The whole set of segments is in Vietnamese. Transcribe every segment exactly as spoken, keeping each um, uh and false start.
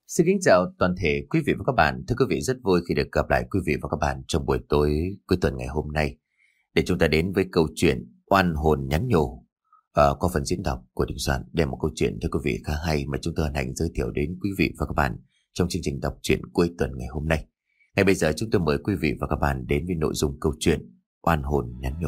Xin kính chào toàn thể quý vị và các bạn. Thưa quý vị, rất vui khi được gặp lại quý vị và các bạn trong buổi tối cuối tuần ngày hôm nay để chúng ta đến với câu chuyện Oan hồn nhắn nhủ uh, qua phần diễn đọc của Đình Soạn. Đây là một câu chuyện thưa quý vị khá hay mà chúng tôi hân hạnh giới thiệu đến quý vị và các bạn trong chương trình đọc truyện cuối tuần ngày hôm nay. Ngay bây giờ chúng tôi mời quý vị và các bạn đến với nội dung câu chuyện Oan hồn nhắn nhủ.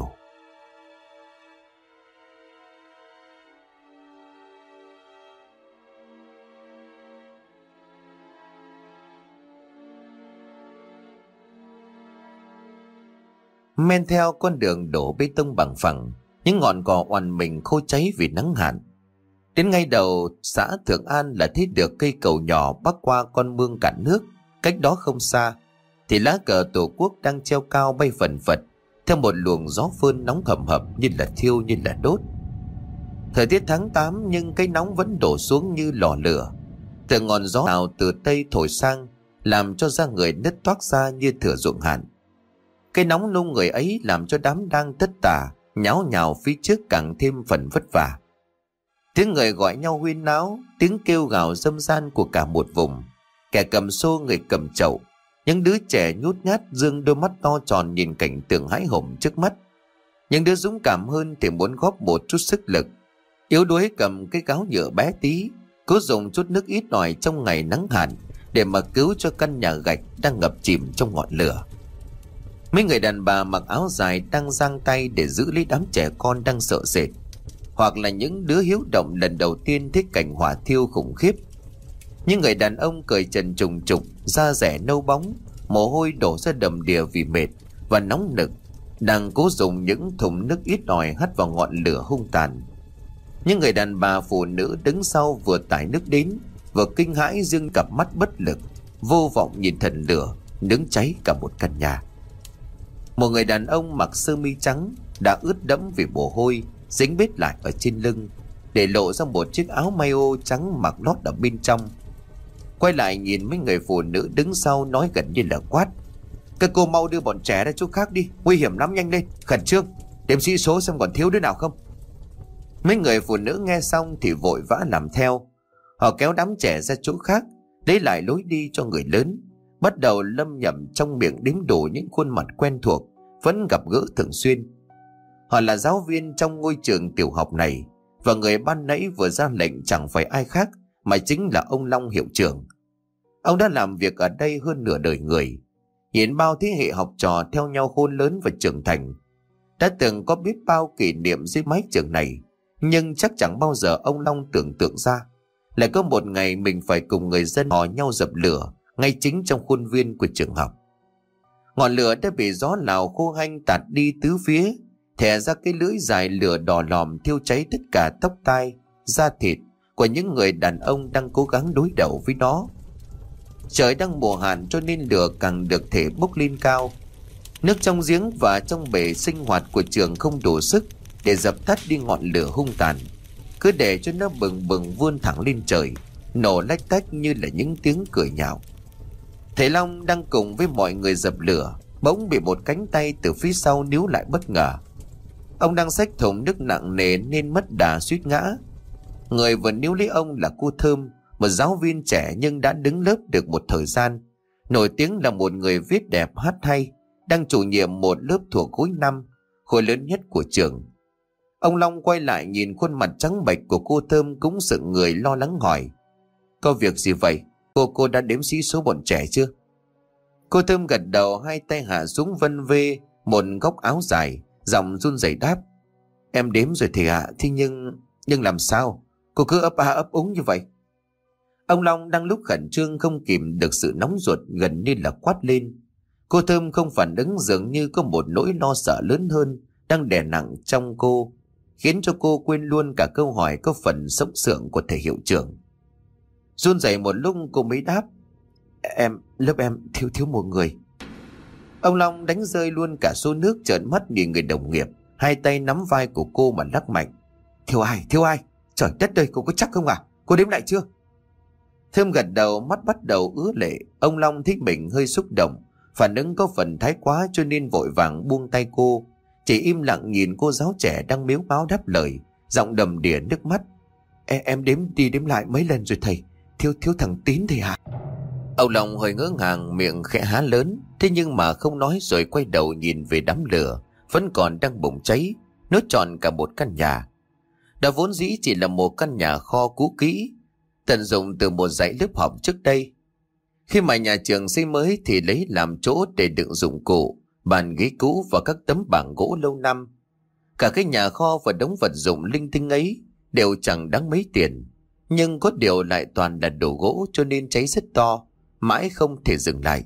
Men theo con đường đổ bê tông bằng phẳng, những ngọn cỏ oằn mình khô cháy vì nắng hạn. Đến ngay đầu xã Thượng An là thấy được cây cầu nhỏ bắc qua con mương cạn nước. Cách đó không xa thì lá cờ tổ quốc đang treo cao bay phần phật theo một luồng gió phơn nóng hầm hập, như là thiêu như là đốt. Thời tiết tháng tám nhưng cái nóng vẫn đổ xuống như lò lửa. Từ ngọn gió nào từ tây thổi sang làm cho da người nứt toác ra như thửa ruộng hạn. Cái nóng nung người ấy làm cho đám đang tất tả nháo nhào phía trước càng thêm phần vất vả. Tiếng người gọi nhau huyên náo, tiếng kêu gào râm ran của cả một vùng. Kẻ cầm xô, người cầm chậu, những đứa trẻ nhút nhát dương đôi mắt to tròn nhìn cảnh tượng hãi hùng trước mắt. Những đứa dũng cảm hơn thì muốn góp một chút sức lực, yếu đuối cầm cái gáo nhựa bé tí, cố dùng chút nước ít ỏi trong ngày nắng hạn để mà cứu cho căn nhà gạch đang ngập chìm trong ngọn lửa. Mấy người đàn bà mặc áo dài đang giang tay để giữ lấy đám trẻ con đang sợ sệt, hoặc là những đứa hiếu động lần đầu tiên thấy cảnh hỏa thiêu khủng khiếp. Những người đàn ông cởi trần trùng trục, da rẻ nâu bóng, mồ hôi đổ ra đầm đìa vì mệt và nóng nực, đang cố dùng những thùng nước ít ỏi hắt vào ngọn lửa hung tàn. Những người đàn bà phụ nữ đứng sau vừa tải nước đến, vừa kinh hãi dương cặp mắt bất lực, vô vọng nhìn thần lửa nướng cháy cả một căn nhà. Một người đàn ông mặc sơ mi trắng đã ướt đẫm vì mồ hôi dính bết lại ở trên lưng, để lộ ra một chiếc áo mayo trắng mặc lót ở bên trong. Quay lại nhìn mấy người phụ nữ đứng sau, nói gần như là quát: "Các cô mau đưa bọn trẻ ra chỗ khác đi, nguy hiểm lắm, nhanh lên, khẩn trương, đếm sĩ số xem còn thiếu đứa nào không." Mấy người phụ nữ nghe xong thì vội vã làm theo. Họ kéo đám trẻ ra chỗ khác, lấy lại lối đi cho người lớn, bắt đầu lâm nhầm trong miệng đếm đủ những khuôn mặt quen thuộc vẫn gặp gỡ thường xuyên. Họ là giáo viên trong ngôi trường tiểu học này, và người ban nãy vừa ra lệnh chẳng phải ai khác mà chính là ông Long, hiệu trưởng. Ông đã làm việc ở đây hơn nửa đời người, nhìn bao thế hệ học trò theo nhau khôn lớn và trưởng thành, đã từng có biết bao kỷ niệm dưới mái trường này. Nhưng chắc chẳng bao giờ ông Long tưởng tượng ra lại có một ngày mình phải cùng người dân hò nhau dập lửa ngay chính trong khuôn viên của trường học. Ngọn lửa đã bị gió lào khô hanh tạt đi tứ phía, thè ra cái lưỡi dài lửa đỏ lòm thiêu cháy tất cả tóc tai, da thịt của những người đàn ông đang cố gắng đối đầu với nó. Trời đang mùa hạn cho nên lửa càng được thể bốc lên cao. Nước trong giếng và trong bể sinh hoạt của trường không đủ sức để dập tắt đi ngọn lửa hung tàn, cứ để cho nó bừng bừng vươn thẳng lên trời, nổ lách tách như là những tiếng cười nhạo. Thầy Long đang cùng với mọi người dập lửa, bỗng bị một cánh tay từ phía sau níu lại bất ngờ. Ông đang xách thùng nước nặng nề nên mất đà suýt ngã. Người vừa níu lấy ông là cô Thơm, một giáo viên trẻ nhưng đã đứng lớp được một thời gian, nổi tiếng là một người viết đẹp hát hay, đang chủ nhiệm một lớp thuộc khối năm, khối lớn nhất của trường. Ông Long quay lại nhìn khuôn mặt trắng bệch của cô Thơm cũng sững người, lo lắng hỏi: "Có việc gì vậy? Cô cô đã đếm sĩ số bọn trẻ chưa?" Cô Thơm gật đầu, hai tay hạ xuống vân vê một góc áo dài, giọng run rẩy đáp: "Em đếm rồi thầy ạ, thế nhưng... nhưng làm sao? Cô cứ ấp a ấp úng như vậy." Ông Long đang lúc khẩn trương không kìm được sự nóng ruột, gần như là quát lên. Cô Thơm không phản ứng, dường như có một nỗi lo sợ lớn hơn đang đè nặng trong cô, khiến cho cô quên luôn cả câu hỏi có phần sốc sượng của thầy hiệu trưởng. Run rẩy một lúc cô mới đáp: "Em, lớp em thiếu thiếu một người." Ông Long đánh rơi luôn cả số nước, trợn mắt nhìn người đồng nghiệp, hai tay nắm vai của cô mà lắc mạnh: "Thiếu ai? Thiếu ai? Trời đất ơi, cô có chắc không à? Cô đếm lại chưa?" Thơm gật đầu, mắt bắt đầu ứa lệ. Ông Long thấy mình hơi xúc động, phản ứng có phần thái quá cho nên vội vàng buông tay cô, chỉ im lặng nhìn cô giáo trẻ đang mếu máo đáp lời, giọng đầm đìa nước mắt: "Em, em đếm đi đếm lại mấy lần rồi thầy, thiếu thiếu thằng Tín thầy hả? Ông Long hơi ngỡ ngàng, miệng khẽ há lớn, thế nhưng mà không nói, rồi quay đầu nhìn về đám lửa vẫn còn đang bùng cháy, nuốt trọn cả một căn nhà. Đó vốn dĩ chỉ là một căn nhà kho cũ kỹ, tận dụng từ một dãy lớp học trước đây. Khi mà nhà trường xây mới thì lấy làm chỗ để đựng dụng cụ, bàn ghế cũ và các tấm bảng gỗ lâu năm. Cả cái nhà kho và đống vật dụng linh tinh ấy đều chẳng đáng mấy tiền, nhưng có điều lại toàn là đồ gỗ, cho nên cháy rất to, mãi không thể dừng lại.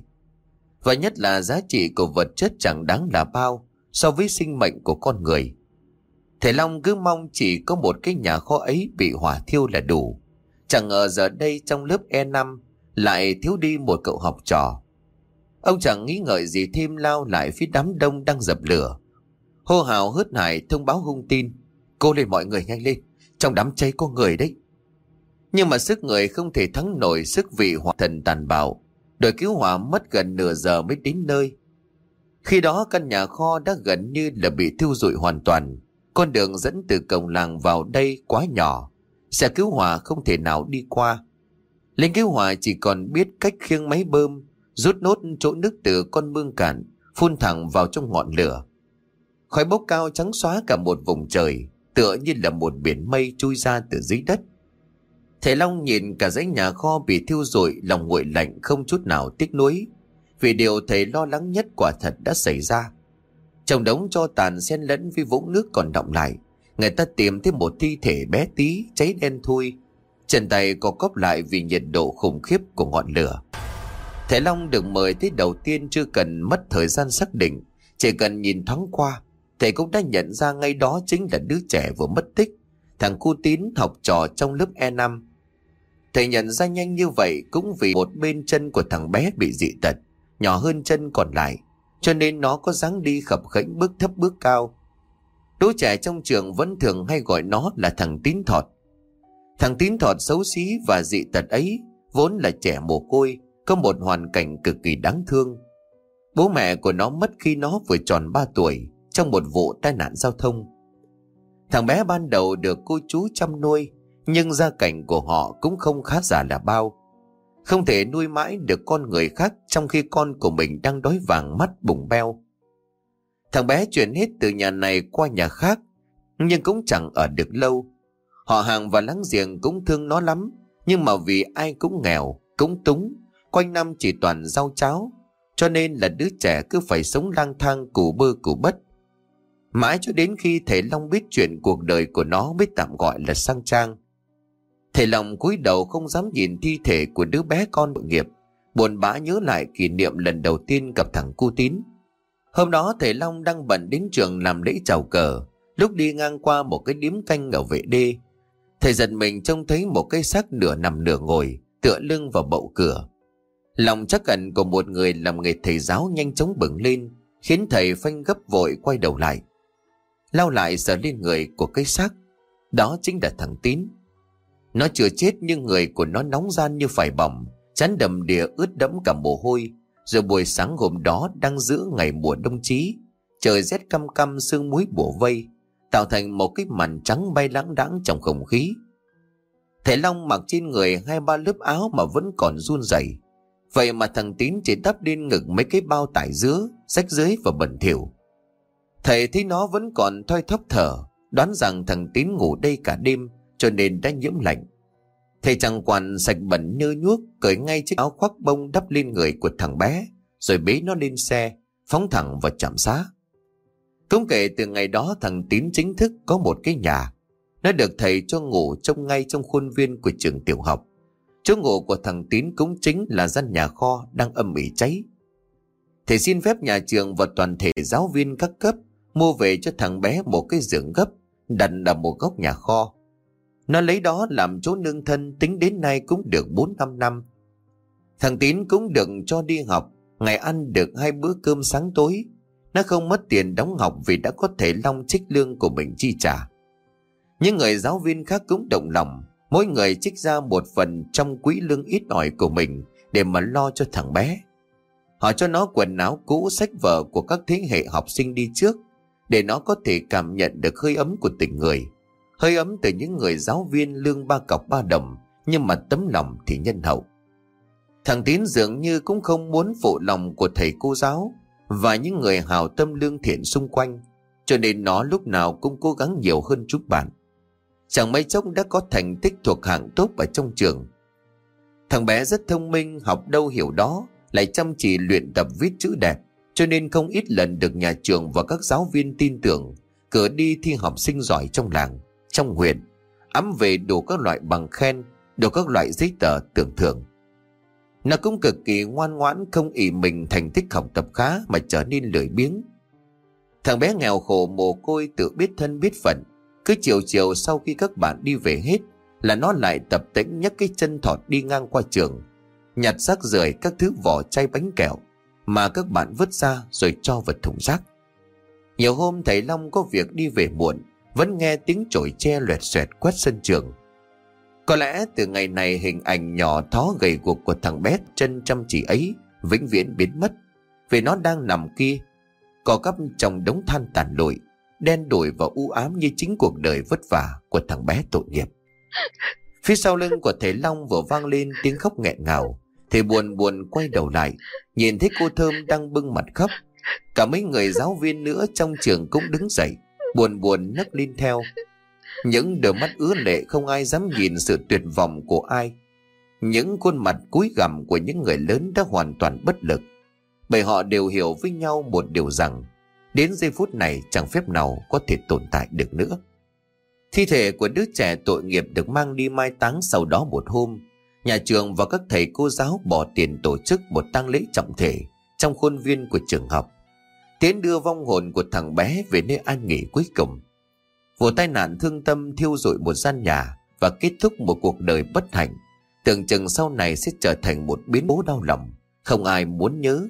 Và nhất là giá trị của vật chất chẳng đáng là bao so với sinh mệnh của con người. Thầy Long cứ mong chỉ có một cái nhà kho ấy bị hỏa thiêu là đủ. Chẳng ngờ giờ đây trong lớp E năm lại thiếu đi một cậu học trò. Ông chẳng nghĩ ngợi gì thêm, lao lại phía đám đông đang dập lửa, hô hào hớt hải thông báo hung tin: cô lên mọi người, nhanh lên, trong đám cháy có người đấy. Nhưng mà sức người không thể thắng nổi sức vị hỏa thần tàn bạo. Đội cứu hỏa mất gần nửa giờ mới đến nơi. Khi đó căn nhà kho đã gần như là bị thiêu rụi hoàn toàn. Con đường dẫn từ cổng làng vào đây quá nhỏ, xe cứu hỏa không thể nào đi qua. Lính cứu hỏa chỉ còn biết cách khiêng máy bơm, rút nốt chỗ nước từ con mương cạn, phun thẳng vào trong ngọn lửa. Khói bốc cao trắng xóa cả một vùng trời, tựa như là một biển mây chui ra từ dưới đất. Thầy Long nhìn cả dãy nhà kho bị thiêu rụi, lòng nguội lạnh không chút nào tiếc nuối, vì điều thầy lo lắng nhất quả thật đã xảy ra. Trong đống tro tàn xen lẫn với vũng nước còn đọng lại, người ta tìm thấy một thi thể bé tí cháy đen thui, chân tay co quắp lại vì nhiệt độ khủng khiếp của ngọn lửa. Thầy Long được mời tới đầu tiên chưa cần mất thời gian xác định, chỉ cần nhìn thoáng qua, thầy cũng đã nhận ra ngay đó chính là đứa trẻ vừa mất tích, thằng cu Tín, học trò trong lớp E năm. Thầy nhận ra nhanh như vậy cũng vì một bên chân của thằng bé bị dị tật, nhỏ hơn chân còn lại, cho nên nó có dáng đi khập khễnh, bước thấp bước cao. Đứa trẻ trong trường vẫn thường hay gọi nó là thằng Tín Thọt. Thằng Tín Thọt xấu xí và dị tật ấy vốn là trẻ mồ côi, có một hoàn cảnh cực kỳ đáng thương. Bố mẹ của nó mất khi nó vừa tròn ba tuổi trong một vụ tai nạn giao thông. Thằng bé ban đầu được cô chú chăm nuôi, nhưng gia cảnh của họ cũng không khá giả là bao. Không thể nuôi mãi được con người khác trong khi con của mình đang đói vàng mắt bụng beo. Thằng bé chuyển hết từ nhà này qua nhà khác, nhưng cũng chẳng ở được lâu. Họ hàng và láng giềng cũng thương nó lắm, nhưng mà vì ai cũng nghèo, cũng túng, quanh năm chỉ toàn rau cháo, cho nên là đứa trẻ cứ phải sống lang thang củ bơ củ bất. Mãi cho đến khi thầy Long biết chuyện cuộc đời của nó mới tạm gọi là sang trang. Thầy Long cúi đầu không dám nhìn thi thể của đứa bé con tội nghiệp, buồn bã nhớ lại kỷ niệm lần đầu tiên gặp thằng cu Tín. Hôm đó thầy Long đang bận đến trường làm lễ chào cờ, lúc đi ngang qua một cái điếm canh ở vệ đê, thầy giật mình trông thấy một cái xác nửa nằm nửa ngồi, tựa lưng vào bậu cửa. Lòng trắc ẩn của một người làm nghề thầy giáo nhanh chóng bừng lên, khiến thầy phanh gấp vội quay đầu lại, lao lại sờ lên người của cái xác. Đó chính là thằng Tín. Nó chưa chết nhưng người của nó nóng ran như phải bỏng, trán đầm đìa ướt đẫm cả mồ hôi. Rồi buổi sáng hôm đó đang giữa ngày mùa đông chí, trời rét căm căm, sương muối bủa vây, tạo thành một cái màn trắng bay lãng đãng trong không khí. Thầy Long mặc trên người hai ba lớp áo mà vẫn còn run rẩy. Vậy mà thằng Tín chỉ đắp lên ngực mấy cái bao tải dứa, rách rưới và bẩn thỉu. Thầy thấy nó vẫn còn thoi thóp thở, đoán rằng thằng Tín ngủ đây cả đêm cho nên đã nhiễm lạnh. Thầy chẳng quản sạch bẩn nhơ nhuốc, cởi ngay chiếc áo khoác bông đắp lên người của thằng bé, rồi bế nó lên xe, phóng thẳng vào trạm xá. Cũng kể từ ngày đó thằng Tín chính thức có một cái nhà. Nó được thầy cho ngủ trong ngay trong khuôn viên của trường tiểu học. Chỗ ngủ của thằng Tín cũng chính là gian nhà kho đang âm ỉ cháy. Thầy xin phép nhà trường và toàn thể giáo viên các cấp mua về cho thằng bé một cái giường gấp, đặt ở một góc nhà kho. Nó lấy đó làm chỗ nương thân, tính đến nay cũng được bốn năm năm. Thằng Tín cũng được cho đi học, ngày ăn được hai bữa cơm sáng tối. Nó không mất tiền đóng học vì đã có thầy Long trích lương của mình chi trả. Những người giáo viên khác cũng động lòng, mỗi người trích ra một phần trong quỹ lương ít ỏi của mình để mà lo cho thằng bé. Họ cho nó quần áo cũ, sách vở của các thế hệ học sinh đi trước, để nó có thể cảm nhận được hơi ấm của tình người, hơi ấm từ những người giáo viên lương ba cọc ba đồng nhưng mà tấm lòng thì nhân hậu. Thằng Tín dường như cũng không muốn phụ lòng của thầy cô giáo và những người hảo tâm lương thiện xung quanh, cho nên nó lúc nào cũng cố gắng nhiều hơn chúng bạn. Chẳng mấy chốc đã có thành tích thuộc hạng top ở trong trường. Thằng bé rất thông minh, học đâu hiểu đó, lại chăm chỉ luyện tập viết chữ đẹp, cho nên không ít lần được nhà trường và các giáo viên tin tưởng, cử đi thi học sinh giỏi trong làng, trong huyện, ẵm về đủ các loại bằng khen, đủ các loại giấy tờ tưởng thưởng. Nó cũng cực kỳ ngoan ngoãn, không ỷ mình thành tích học tập khá mà trở nên lười biếng. Thằng bé nghèo khổ mồ côi tự biết thân biết phận, cứ chiều chiều sau khi các bạn đi về hết là nó lại tập tễnh nhấc cái chân thọt đi ngang qua trường, nhặt rác rưởi, các thứ vỏ chai bánh kẹo mà các bạn vứt ra rồi cho vào thùng rác. Nhiều hôm thầy Long có việc đi về muộn, vẫn nghe tiếng chổi tre loẹt xoẹt quét sân trường. Có lẽ từ ngày này hình ảnh nhỏ thó gầy guộc của thằng bé chân chăm chỉ ấy vĩnh viễn biến mất, vì nó đang nằm kia co cắp trong đống than tàn lụi, đen đủi và u ám như chính cuộc đời vất vả của thằng bé tội nghiệp. Phía sau lưng của thầy Long vừa vang lên tiếng khóc nghẹn ngào. Thầy buồn buồn quay đầu lại, nhìn thấy cô Thơm đang bưng mặt khóc. Cả mấy người giáo viên nữa trong trường cũng đứng dậy, buồn buồn nấc lên theo. Những đôi mắt ứa lệ không ai dám nhìn sự tuyệt vọng của ai. Những khuôn mặt cúi gằm của những người lớn đã hoàn toàn bất lực, bởi họ đều hiểu với nhau một điều rằng đến giây phút này chẳng phép nào có thể tồn tại được nữa. Thi thể của đứa trẻ tội nghiệp được mang đi mai táng. Sau đó một hôm, nhà trường và các thầy cô giáo bỏ tiền tổ chức một tang lễ trọng thể trong khuôn viên của trường học, tiến đưa vong hồn của thằng bé về nơi an nghỉ cuối cùng. Vụ tai nạn thương tâm thiêu rụi một gian nhà và kết thúc một cuộc đời bất hạnh, tưởng chừng sau này sẽ trở thành một biến cố đau lòng không ai muốn nhớ.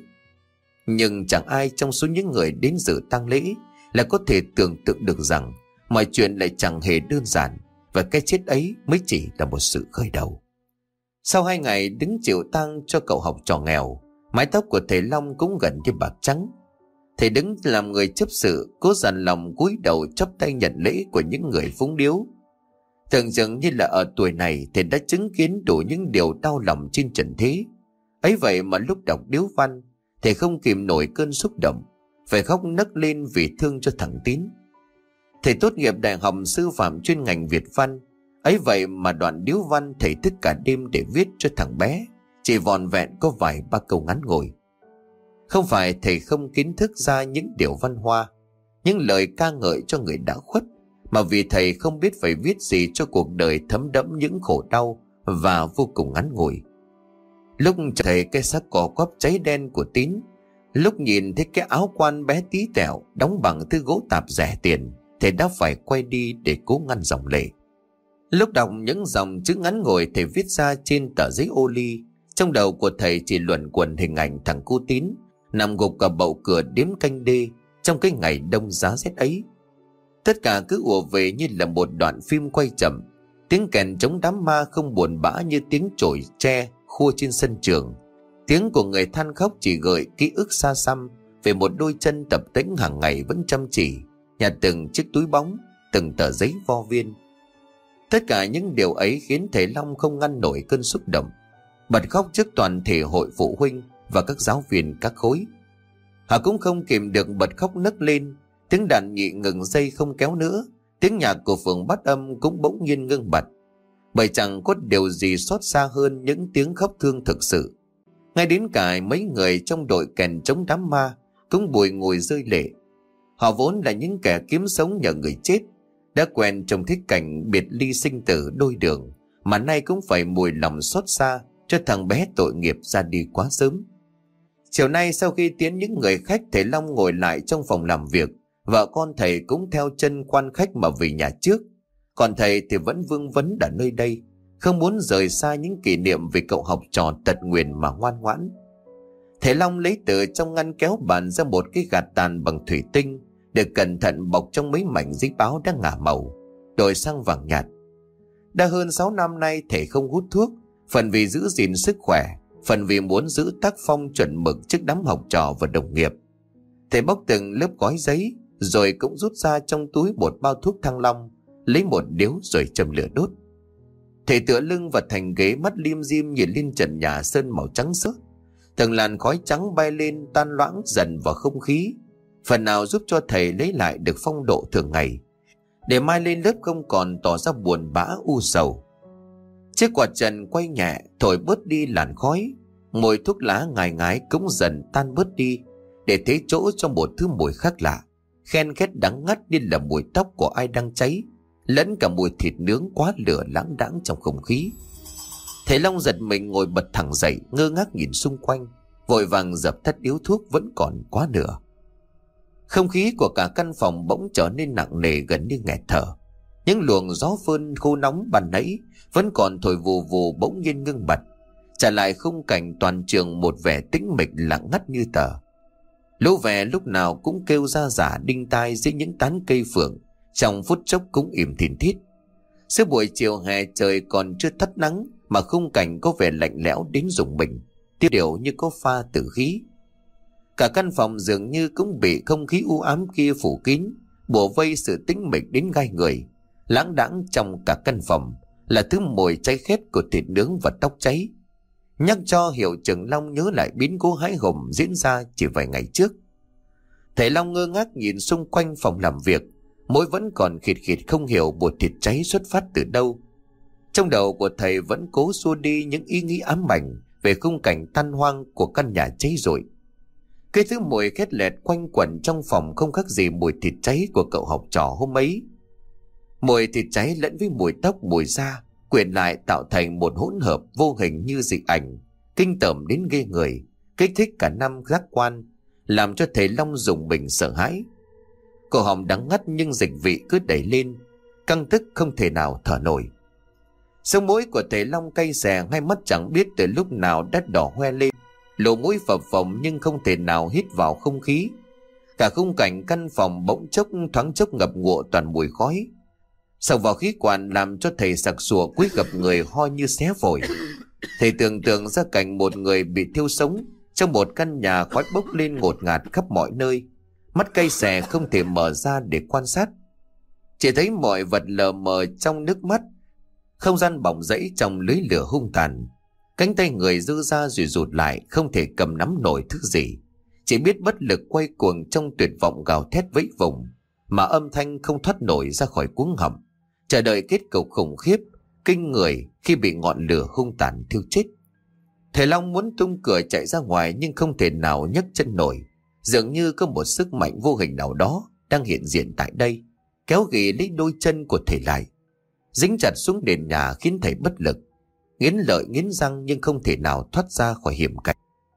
Nhưng chẳng ai trong số những người đến dự tang lễ là có thể tưởng tượng được rằng mọi chuyện lại chẳng hề đơn giản, và cái chết ấy mới chỉ là một sự khởi đầu. Sau hai ngày đứng chịu tang cho cậu học trò nghèo, mái tóc của thầy Long cũng gần như bạc trắng. Thầy đứng làm người chấp sự, cố dằn lòng cúi đầu chắp tay nhận lễ của những người phúng điếu. Tưởng chừng như là ở tuổi này thầy đã chứng kiến đủ những điều đau lòng trên trần thế. Ấy vậy mà lúc đọc điếu văn, thầy không kìm nổi cơn xúc động, phải khóc nấc lên vì thương cho thằng Tín. Thầy tốt nghiệp đại học sư phạm chuyên ngành Việt văn, ấy vậy mà đoạn điếu văn thầy thức cả đêm để viết cho thằng bé chỉ vòn vẹn có vài ba câu ngắn ngủi. Không phải thầy không kiến thức ra những điều văn hoa, những lời ca ngợi cho người đã khuất, mà vì thầy không biết phải viết gì cho cuộc đời thấm đẫm những khổ đau và vô cùng ngắn ngủi. Lúc thầy cái xác cỏ quắp cháy đen của Tín, lúc nhìn thấy cái áo quan bé tí tẹo đóng bằng thứ gỗ tạp rẻ tiền, thầy đã phải quay đi để cố ngăn dòng lệ. Lúc đọc những dòng chữ ngắn ngủi thầy viết ra trên tờ giấy ô ly, trong đầu của thầy chỉ luẩn quẩn hình ảnh thằng cu Tín nằm gục ở bậu cửa điếm canh đê trong cái ngày đông giá rét ấy. Tất cả cứ ùa về như là một đoạn phim quay chậm. Tiếng kèn chống đám ma không buồn bã như tiếng chổi tre khua trên sân trường. Tiếng của người than khóc chỉ gợi ký ức xa xăm về một đôi chân tập tễnh hàng ngày vẫn chăm chỉ nhặt từng chiếc túi bóng, từng tờ giấy vo viên. Tất cả những điều ấy khiến thầy Long không ngăn nổi cơn xúc động, bật khóc trước toàn thể hội phụ huynh và các giáo viên các khối. Họ cũng không kìm được bật khóc nấc lên. Tiếng đàn nhị ngừng dây không kéo nữa, tiếng nhạc của phường Bát Âm cũng bỗng nhiên ngưng bặt, bởi chẳng có điều gì xót xa hơn những tiếng khóc thương thực sự. Ngay đến cả mấy người trong đội kèn chống đám ma cũng bùi ngùi rơi lệ. Họ vốn là những kẻ kiếm sống nhờ người chết, đã quen trong thích cảnh biệt ly sinh tử đôi đường, mà nay cũng phải mùi lòng xót xa cho thằng bé tội nghiệp ra đi quá sớm. Chiều nay sau khi tiễn những người khách, thầy Long ngồi lại trong phòng làm việc. Vợ con thầy cũng theo chân quan khách mà về nhà trước, còn thầy thì vẫn vương vấn ở nơi đây, không muốn rời xa những kỷ niệm về cậu học trò tật nguyền mà ngoan ngoãn. Thầy Long lấy từ trong ngăn kéo bàn ra một cái gạt tàn bằng thủy tinh, được cẩn thận bọc trong mấy mảnh giấy báo đã ngả màu, đổi sang vàng nhạt. Đã hơn sáu năm nay thầy không hút thuốc, phần vì giữ gìn sức khỏe, phần vì muốn giữ tác phong chuẩn mực trước đám học trò và đồng nghiệp. Thầy bóc từng lớp gói giấy, rồi cũng rút ra trong túi một bao thuốc Thăng Long, lấy một điếu rồi châm lửa đốt. Thầy tựa lưng vào thành ghế, mắt lim dim nhìn lên trần nhà sơn màu trắng sữa. Từng làn khói trắng bay lên tan loãng dần vào không khí, phần nào giúp cho thầy lấy lại được phong độ thường ngày, để mai lên lớp không còn tỏ ra buồn bã u sầu. Chiếc quạt trần quay nhẹ thổi bớt đi làn khói, mùi thuốc lá ngài ngái cũng dần tan bớt đi, để thế chỗ cho một thứ mùi khác lạ, khen khét đắng ngắt như là mùi tóc của ai đang cháy, lẫn cả mùi thịt nướng quá lửa lãng đãng trong không khí. Thầy Long giật mình ngồi bật thẳng dậy, ngơ ngác nhìn xung quanh, vội vàng dập tắt điếu thuốc vẫn còn quá nửa. Không khí của cả căn phòng bỗng trở nên nặng nề, gần như nghẹt thở. Những luồng gió phơn khô nóng ban nãy vẫn còn thổi vù vù bỗng nhiên ngưng bặt, trả lại khung cảnh toàn trường một vẻ tĩnh mịch lặng ngắt như tờ. Lũ ve lúc nào cũng kêu ra giả đinh tai dưới những tán cây phượng, trong phút chốc cũng im thìn thít. Giữa buổi chiều hè trời còn chưa tắt nắng mà khung cảnh có vẻ lạnh lẽo đến rùng mình, tiêu điều như có pha tử khí. Cả căn phòng dường như cũng bị không khí u ám kia phủ kín, bủa vây sự tĩnh mịch đến gai người. Lãng đãng trong cả căn phòng là thứ mùi cháy khét của thịt nướng và tóc cháy, nhắc cho Hiệu trưởng Long nhớ lại biến cố hãi hùng diễn ra chỉ vài ngày trước. Thầy Long ngơ ngác nhìn xung quanh phòng làm việc, môi vẫn còn khịt khịt không hiểu bột thịt cháy xuất phát từ đâu. Trong đầu của thầy vẫn cố xua đi những ý nghĩ ám ảnh về khung cảnh tan hoang của căn nhà cháy rụi. Cái thứ mùi khét lẹt quanh quẩn trong phòng không khác gì mùi thịt cháy của cậu học trò hôm ấy. Mùi thịt cháy lẫn với mùi tóc mùi da quyện lại tạo thành một hỗn hợp vô hình như dị ảnh, kinh tởm đến ghê người, kích thích cả năm giác quan, làm cho thầy Long rùng mình sợ hãi. Cổ họng đắng ngắt nhưng dịch vị cứ đẩy lên, căng tức không thể nào thở nổi. Sống mũi của thầy Long cay xè, hai mắt chẳng biết từ lúc nào đã đỏ hoe lên, lỗ mũi phập phồng nhưng không thể nào hít vào không khí. Cả khung cảnh căn phòng bỗng chốc thoáng chốc ngập ngụa toàn mùi khói. Sộc vào khí quản làm cho thầy sặc sụa cúi gập người ho như xé phổi. Thầy tưởng tượng ra cảnh một người bị thiêu sống trong một căn nhà, khói bốc lên ngột ngạt khắp mọi nơi, mắt cay xè không thể mở ra để quan sát. Chỉ thấy mọi vật lờ mờ trong nước mắt, không gian bỏng rẫy trong lưới lửa hung tàn. Cánh tay người giơ ra rồi rụt lại, không thể cầm nắm nổi thứ gì, chỉ biết bất lực quay cuồng trong tuyệt vọng gào thét vẫy vùng, mà âm thanh không thoát nổi ra khỏi cuống họng, chờ đợi kết cục khủng khiếp kinh người khi bị ngọn lửa hung tàn thiêu chết. Thầy Long muốn tung cửa chạy ra ngoài nhưng không thể nào nhấc chân nổi, dường như có một sức mạnh vô hình nào đó đang hiện diện tại đây, kéo ghì lấy đôi chân của thầy lại, dính chặt xuống nền nhà khiến thầy bất lực, nghiến lợi nghiến răng nhưng không thể nào thoát ra khỏi hiểm cảnh.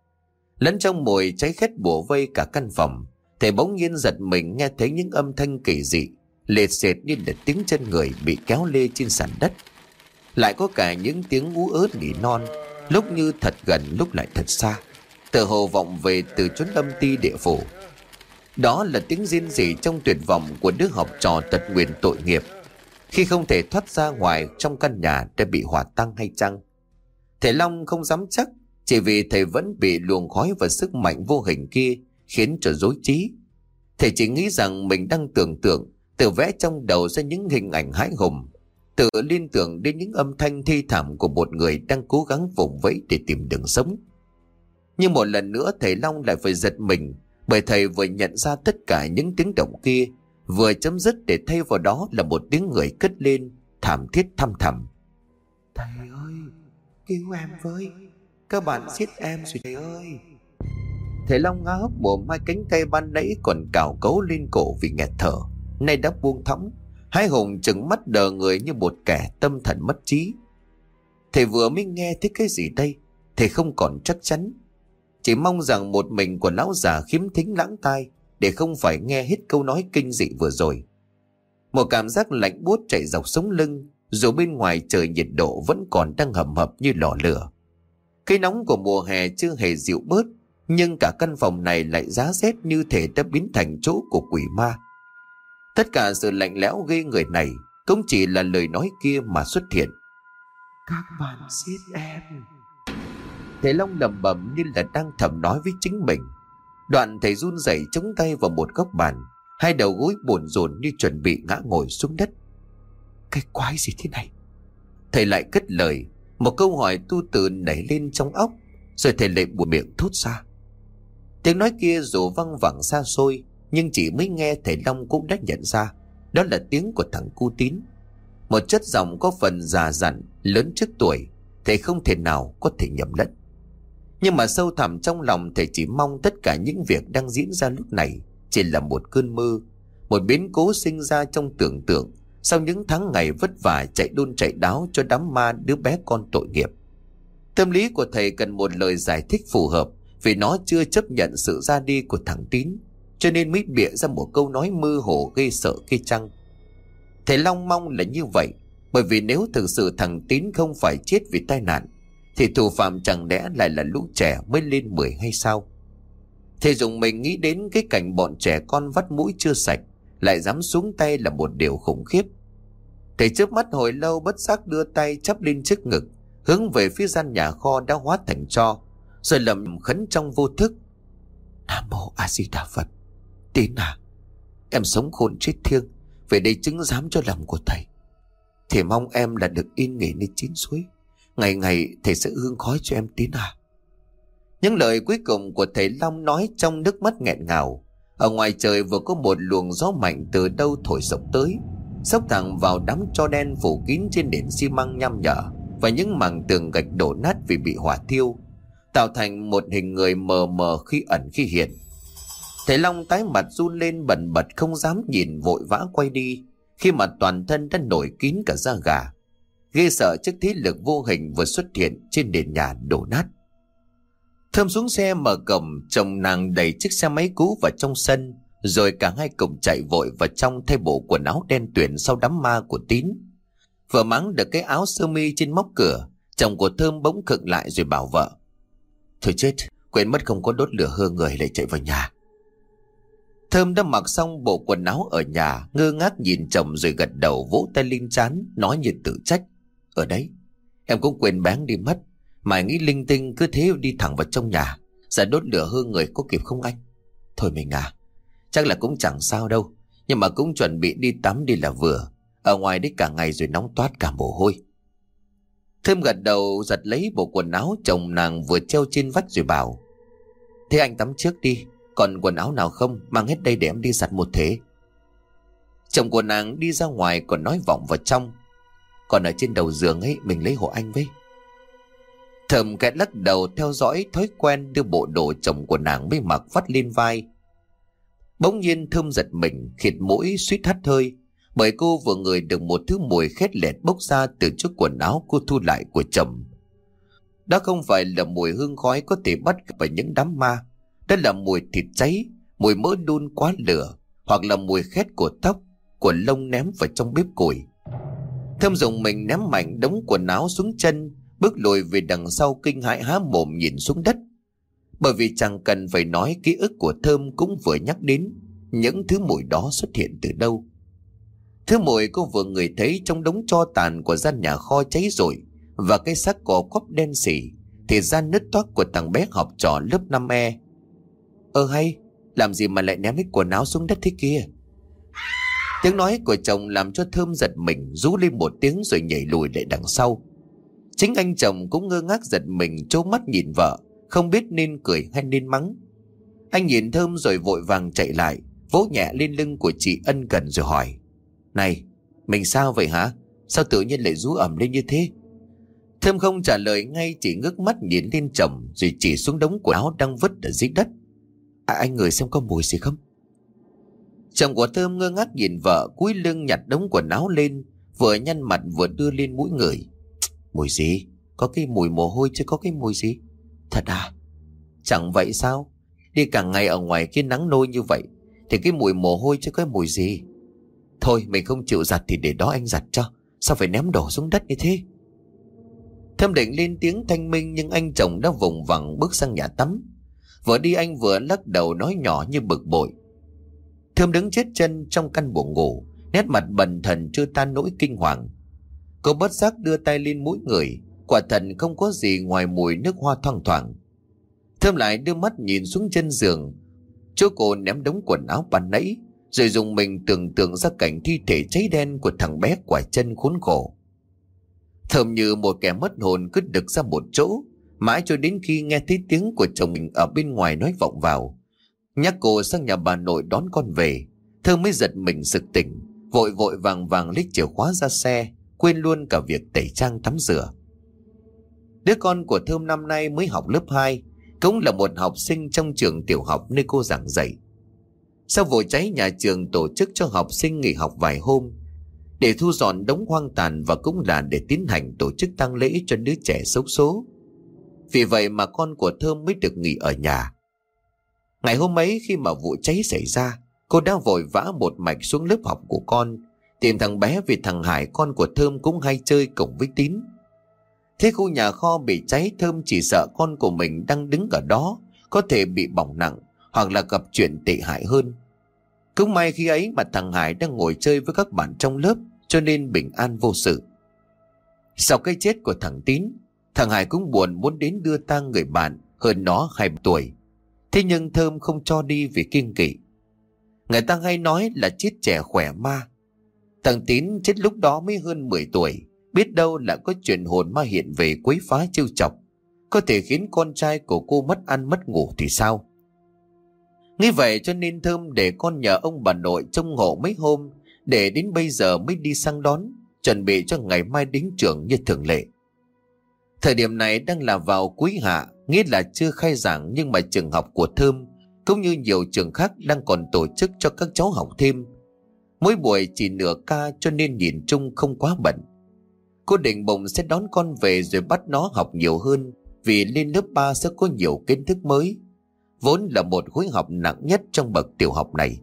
Lẫn trong mùi cháy khét bủa vây cả căn phòng, thầy bỗng nhiên giật mình nghe thấy những âm thanh kỳ dị, lệt sệt như là tiếng chân người bị kéo lê trên sàn đất. Lại có cả những tiếng ú ớt nỉ non, lúc như thật gần lúc lại thật xa, tựa hồ vọng về từ chốn âm ti địa phủ. Đó là tiếng rên rỉ trong tuyệt vọng của đứa học trò tật nguyền tội nghiệp, khi không thể thoát ra ngoài trong căn nhà đã bị hỏa tăng hay chăng. Thầy Long không dám chắc, chỉ vì thầy vẫn bị luồng khói và sức mạnh vô hình kia khiến cho rối trí. Thầy chỉ nghĩ rằng mình đang tưởng tượng, tự vẽ trong đầu ra những hình ảnh hãi hùng, tự liên tưởng đến những âm thanh thi thảm của một người đang cố gắng vùng vẫy để tìm đường sống. Nhưng một lần nữa thầy Long lại phải giật mình, bởi thầy vừa nhận ra tất cả những tiếng động kia vừa chấm dứt, để thay vào đó là một tiếng người cất lên thảm thiết thăm thẳm: "Thầy ơi, cứu em với, các bạn giết em rồi thầy ơi." Thầy Long ngá hốc mồm, hai cánh tay ban nãy còn cào cấu lên cổ vì nghẹt thở nay đã buông thõng, hai hùng trừng mắt đờ người như một kẻ tâm thần mất trí. Thầy vừa mới nghe thấy cái gì đây? Thầy không còn chắc chắn, chỉ mong rằng một mình của lão già khiếm thính lãng tai để không phải nghe hết câu nói kinh dị vừa rồi. Một cảm giác lạnh buốt chạy dọc sống lưng, dù bên ngoài trời nhiệt độ vẫn còn đang hầm hập như lò lửa. Cái nóng của mùa hè chưa hề dịu bớt, nhưng cả căn phòng này lại giá rét như thể đã biến thành chỗ của quỷ ma. Tất cả sự lạnh lẽo ghê người này cũng chỉ là lời nói kia mà xuất hiện: "Các bạn giết em." Thầy Long lẩm bẩm như là đang thầm nói với chính mình. Đoạn thầy run rẩy chống tay vào một góc bàn, hai đầu gối bồn rồn như chuẩn bị ngã ngồi xuống đất. Cái quái gì thế này? Thầy lại cất lời, một câu hỏi tu từ nảy lên trong óc, rồi thầy lại buột miệng thốt ra. Tiếng nói kia dù văng vẳng xa xôi, nhưng chỉ mới nghe thầy Long cũng đã nhận ra đó là tiếng của thằng cu Tín. Một chất giọng có phần già dặn, lớn trước tuổi, thầy không thể nào có thể nhầm lẫn. Nhưng mà sâu thẳm trong lòng thầy chỉ mong tất cả những việc đang diễn ra lúc này chỉ là một cơn mơ, một biến cố sinh ra trong tưởng tượng sau những tháng ngày vất vả chạy đôn chạy đáo cho đám ma đứa bé con tội nghiệp. Tâm lý của thầy cần một lời giải thích phù hợp, vì nó chưa chấp nhận sự ra đi của thằng Tín, cho nên mới bịa ra một câu nói mơ hồ gây sợ kia chăng. Thầy Long mong là như vậy, bởi vì nếu thực sự thằng Tín không phải chết vì tai nạn, thì thủ phạm chẳng lẽ lại là lũ trẻ mới lên mười hay sao? Thầy dùng mình nghĩ đến cái cảnh bọn trẻ con vắt mũi chưa sạch lại dám xuống tay là một điều khủng khiếp. Thầy chớp mắt hồi lâu, bất giác đưa tay chắp lên trước ngực, hướng về phía gian nhà kho đã hóa thành tro, rồi lẩm khấn trong vô thức: Nam Mô A Di Đà Phật. Tín à, em sống khôn chết thiêng, về đây chứng giám cho lòng của thầy. Thầy mong em là được yên nghỉ nơi chín suối, ngày ngày thầy sẽ hương khói cho em Tín à. Những lời cuối cùng của thầy Long nói trong nước mắt nghẹn ngào. Ở ngoài trời vừa có một luồng gió mạnh từ đâu thổi sộc tới, xốc thẳng vào đám tro đen phủ kín trên nền xi măng nham nhở và những mảng tường gạch đổ nát vì bị hỏa thiêu, tạo thành một hình người mờ mờ khi ẩn khi hiện. Thầy Long tái mặt run lên bần bật, không dám nhìn, vội vã quay đi khi mà toàn thân đã nổi kín cả da gà, ghê sợ trước thế lực vô hình vừa xuất hiện trên nền nhà đổ nát. Thơm xuống xe mở cổng, chồng nàng đẩy chiếc xe máy cũ vào trong sân, rồi cả hai cùng chạy vội vào trong thay bộ quần áo đen tuyền sau đám ma của Tín. Vừa mắng được cái áo sơ mi trên móc cửa, chồng của Thơm bỗng khựng lại rồi bảo vợ: Thôi chết, quên mất không có đốt lửa hương người, lại chạy vào nhà. Thơm đã mặc xong bộ quần áo ở nhà, ngơ ngác nhìn chồng rồi gật đầu, vỗ tay lên trán, nói như tự trách: Ở đấy, em cũng quên bén đi mất, mày nghĩ linh tinh cứ thế đi thẳng vào trong nhà, giờ đốt lửa hương người có kịp không anh? Thôi mình à, chắc là cũng chẳng sao đâu, nhưng mà cũng chuẩn bị đi tắm đi là vừa, ở ngoài đấy cả ngày rồi nóng toát cả mồ hôi. Thơm gật đầu, giật lấy bộ quần áo chồng nàng vừa treo trên vách rồi bảo: Thế anh tắm trước đi, còn quần áo nào không mang hết đây để em đi giặt một thế. Chồng của nàng đi ra ngoài còn nói vọng vào trong: Còn ở trên đầu giường ấy, mình lấy hộ anh với. Thơm kẽ lắc đầu theo dõi thói quen đưa bộ đồ chồng của nàng mới mặc vắt lên vai. Bỗng nhiên Thơm giật mình, khịt mũi suýt hắt hơi, bởi cô vừa ngửi được một thứ mùi khét lẹt bốc ra từ chiếc quần áo cô thu lại của chồng. Đó không phải là mùi hương khói có thể bắt gặp ở những đám ma, đó là mùi thịt cháy, mùi mỡ đun quá lửa, hoặc là mùi khét của tóc, của lông ném vào trong bếp củi. Thơm dùng mình ném mạnh đống quần áo xuống chân, bước lùi về đằng sau kinh hãi há mồm nhìn xuống đất. Bởi vì chẳng cần phải nói, ký ức của Thơm cũng vừa nhắc đến những thứ mùi đó xuất hiện từ đâu. Thứ mùi cô vừa ngửi thấy trong đống tro tàn của gian nhà kho cháy rụi và cái xác cỏ quắp đen xỉ thì ra nứt toác của thằng bé học trò lớp năm E. Ơ hay, làm gì mà lại ném hết quần áo xuống đất thế kia? Tiếng nói của chồng làm cho Thơm giật mình, rú lên một tiếng rồi nhảy lùi lại đằng sau. Chính anh chồng cũng ngơ ngác giật mình, trố mắt nhìn vợ, không biết nên cười hay nên mắng. Anh nhìn Thơm rồi vội vàng chạy lại, vỗ nhẹ lên lưng của chị ân cần rồi hỏi: Này, mình sao vậy hả? Sao tự nhiên lại rú ẩm lên như thế? Thơm không trả lời ngay, chỉ ngước mắt nhìn lên chồng rồi chỉ xuống đống quần áo đang vứt ở dưới đất. À, anh ngửi xem có mùi gì không? Chồng của Thơm ngơ ngác nhìn vợ, cúi lưng nhặt đống quần áo lên, vừa nhăn mặt vừa đưa lên mũi ngửi. Mùi gì? Có cái mùi mồ hôi chứ có cái mùi gì? Thật à? Chẳng vậy sao? Đi cả ngày ở ngoài kia nắng nôi như vậy thì cái mùi mồ hôi chứ có mùi gì? Thôi mình không chịu giặt thì để đó anh giặt cho, sao phải ném đổ xuống đất như thế? Thơm định lên tiếng thanh minh, nhưng anh chồng đã vùng vằng bước sang nhà tắm. Vừa đi anh vừa lắc đầu nói nhỏ như bực bội. Thơm đứng chết chân trong căn buồng ngủ, nét mặt bần thần chưa tan nỗi kinh hoàng. Cô bất giác đưa tay lên mũi người, quả thật không có gì ngoài mùi nước hoa thoang thoảng. Thơm lại đưa mắt nhìn xuống chân giường, chỗ cô ném đống quần áo ban nãy, rồi dùng mình tưởng tượng ra cảnh thi thể cháy đen của thằng bé quải chân khốn khổ. Thơm như một kẻ mất hồn cứ đực ra một chỗ, mãi cho đến khi nghe thấy tiếng của chồng mình ở bên ngoài nói vọng vào, nhắc cô sang nhà bà nội đón con về. Thơm mới giật mình sực tỉnh, vội vội vàng vàng lấy chìa khóa ra xe, quên luôn cả việc tẩy trang tắm rửa. Đứa con của Thơm năm nay mới học lớp hai, cũng là một học sinh trong trường tiểu học nơi cô giảng dạy. Sau vụ cháy, nhà trường tổ chức cho học sinh nghỉ học vài hôm để thu dọn đống hoang tàn, và cũng là để tiến hành tổ chức tang lễ cho đứa trẻ xấu số. Vì vậy mà con của Thơm mới được nghỉ ở nhà. Ngày hôm ấy khi mà vụ cháy xảy ra, cô đã vội vã một mạch xuống lớp học của con, tìm thằng bé, vì thằng Hải con của Thơm cũng hay chơi cùng với Tín. Thế khu nhà kho bị cháy, Thơm chỉ sợ con của mình đang đứng ở đó có thể bị bỏng nặng, hoặc là gặp chuyện tệ hại hơn. Cũng may khi ấy mà thằng Hải đang ngồi chơi với các bạn trong lớp, cho nên bình an vô sự. Sau cái chết của thằng Tín, thằng Hải cũng buồn muốn đến đưa tang người bạn hơn nó hai tuổi. Thế nhưng Thơm không cho đi vì kiêng kỵ. Người ta hay nói là chết trẻ khỏe ma. Thằng Tín chết lúc đó mới hơn mười tuổi, biết đâu là có chuyện hồn ma hiện về quấy phá trêu chọc, có thể khiến con trai của cô mất ăn mất ngủ thì sao. Nghĩ vậy cho nên Thơm để con nhờ ông bà nội trông hộ mấy hôm, để đến bây giờ mới đi sang đón, chuẩn bị cho ngày mai đến trường như thường lệ. Thời điểm này đang là vào cuối hạ, nghĩa là chưa khai giảng, nhưng mà trường học của Thơm cũng như nhiều trường khác đang còn tổ chức cho các cháu học thêm. Mỗi buổi chỉ nửa ca, cho nên nhìn chung không quá bận. Cô định bụng sẽ đón con về rồi bắt nó học nhiều hơn, vì lên lớp ba sẽ có nhiều kiến thức mới, vốn là một khối học nặng nhất trong bậc tiểu học này.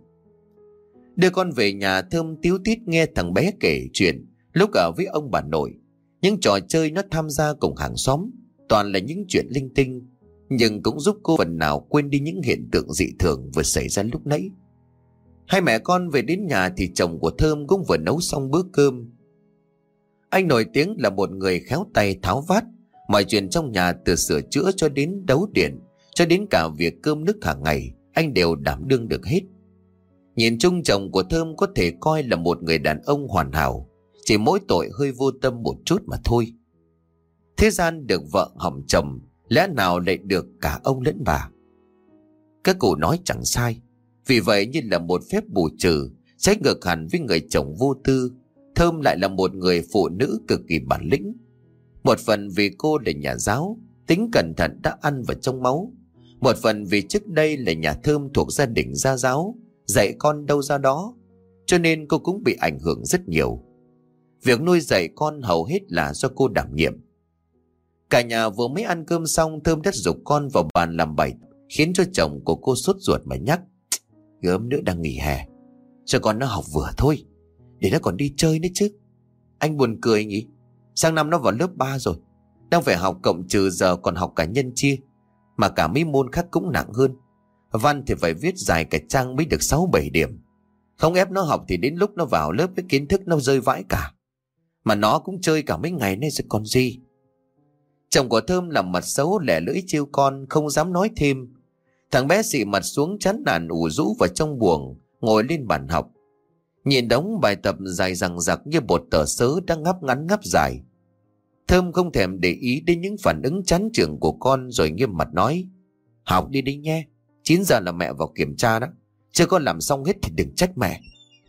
Đưa con về nhà, Thơm tíu tít nghe thằng bé kể chuyện lúc ở với ông bà nội. Những trò chơi nó tham gia cùng hàng xóm toàn là những chuyện linh tinh, nhưng cũng giúp cô phần nào quên đi những hiện tượng dị thường vừa xảy ra lúc nãy. Hai mẹ con về đến nhà thì chồng của Thơm cũng vừa nấu xong bữa cơm. Anh nổi tiếng là một người khéo tay tháo vát, mọi chuyện trong nhà từ sửa chữa cho đến đấu điện, cho đến cả việc cơm nước hàng ngày, anh đều đảm đương được hết. Nhìn chung chồng của Thơm có thể coi là một người đàn ông hoàn hảo, chỉ mỗi tội hơi vô tâm một chút mà thôi. Thế gian được vợ hỏng chồng, lẽ nào lại được cả ông lẫn bà? Các cụ nói chẳng sai. Vì vậy như là một phép bù trừ, trái ngược hẳn với người chồng vô tư, Thơm lại là một người phụ nữ cực kỳ bản lĩnh. Một phần vì cô là nhà giáo, tính cẩn thận đã ăn vào trong máu. Một phần vì trước đây là nhà Thơm thuộc gia đình gia giáo, dạy con đâu ra đó, cho nên cô cũng bị ảnh hưởng rất nhiều. Việc nuôi dạy con hầu hết là do cô đảm nhiệm. Cả nhà vừa mới ăn cơm xong, Thơm đã giục con vào bàn làm bài, khiến cho chồng của cô sốt ruột mà nhắc: gớm nữa đang nghỉ hè, cho con nó học vừa thôi, để nó còn đi chơi nữa chứ. Anh buồn cười nhỉ, sang năm nó vào lớp ba rồi, đang phải học cộng trừ, giờ còn học cả nhân chia, mà cả mấy môn khác cũng nặng hơn. Văn thì phải viết dài cả trang mới được sáu bảy điểm. Không ép nó học thì đến lúc nó vào lớp với kiến thức nó rơi vãi cả. Mà nó cũng chơi cả mấy ngày nay rồi còn gì. Chồng của Thơm làm mặt xấu lẻ lưỡi trêu con, không dám nói thêm. Thằng bé xị mặt xuống chán nản ủ rũ vào trong buồng, ngồi lên bàn học. Nhìn đống bài tập dài dằng dặc như bột tờ sớ đang ngắp ngắn ngắp dài. Thơm không thèm để ý đến những phản ứng chán chường của con, rồi nghiêm mặt nói: học đi đi nhé, chín giờ là mẹ vào kiểm tra đó, chưa có làm xong hết thì đừng trách mẹ.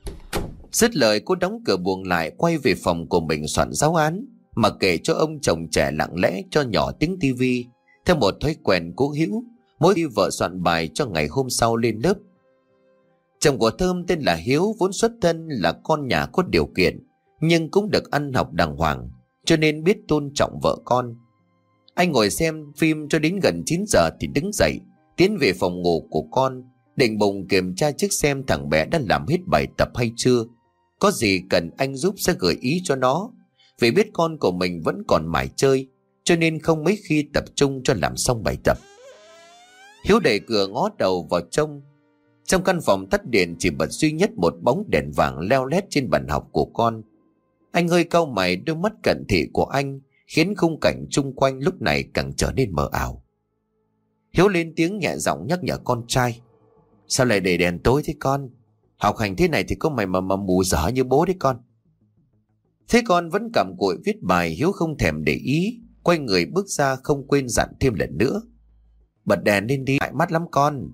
Dứt lời cô đóng cửa buồng lại, quay về phòng của mình soạn giáo án, mà kể cho ông chồng trẻ lặng lẽ cho nhỏ tiếng tivi, theo một thói quen cố hữu mỗi khi vợ soạn bài cho ngày hôm sau lên lớp. Chồng của Thơm tên là Hiếu, vốn xuất thân là con nhà có điều kiện, nhưng cũng được ăn học đàng hoàng, cho nên biết tôn trọng vợ con. Anh ngồi xem phim cho đến gần chín giờ thì đứng dậy, tiến về phòng ngủ của con, định bụng kiểm tra trước xem thằng bé đã làm hết bài tập hay chưa. Có gì cần anh giúp sẽ gợi ý cho nó, vì biết con của mình vẫn còn mải chơi, cho nên không mấy khi tập trung cho làm xong bài tập. Hiếu đẩy cửa ngó đầu vào trong. Trong căn phòng tắt điện, chỉ bật duy nhất một bóng đèn vàng leo lét trên bàn học của con. Anh hơi cau mày, đôi mắt cận thị của anh khiến khung cảnh chung quanh lúc này càng trở nên mờ ảo. Hiếu lên tiếng nhẹ giọng nhắc nhở con trai: sao lại để đèn tối thế con? Học hành thế này thì có mày mà mà mù dở như bố đấy con. Thế con vẫn cặm cụi viết bài, Hiếu không thèm để ý, quay người bước ra không quên dặn thêm lần nữa: bật đèn lên đi, hại mắt lắm con.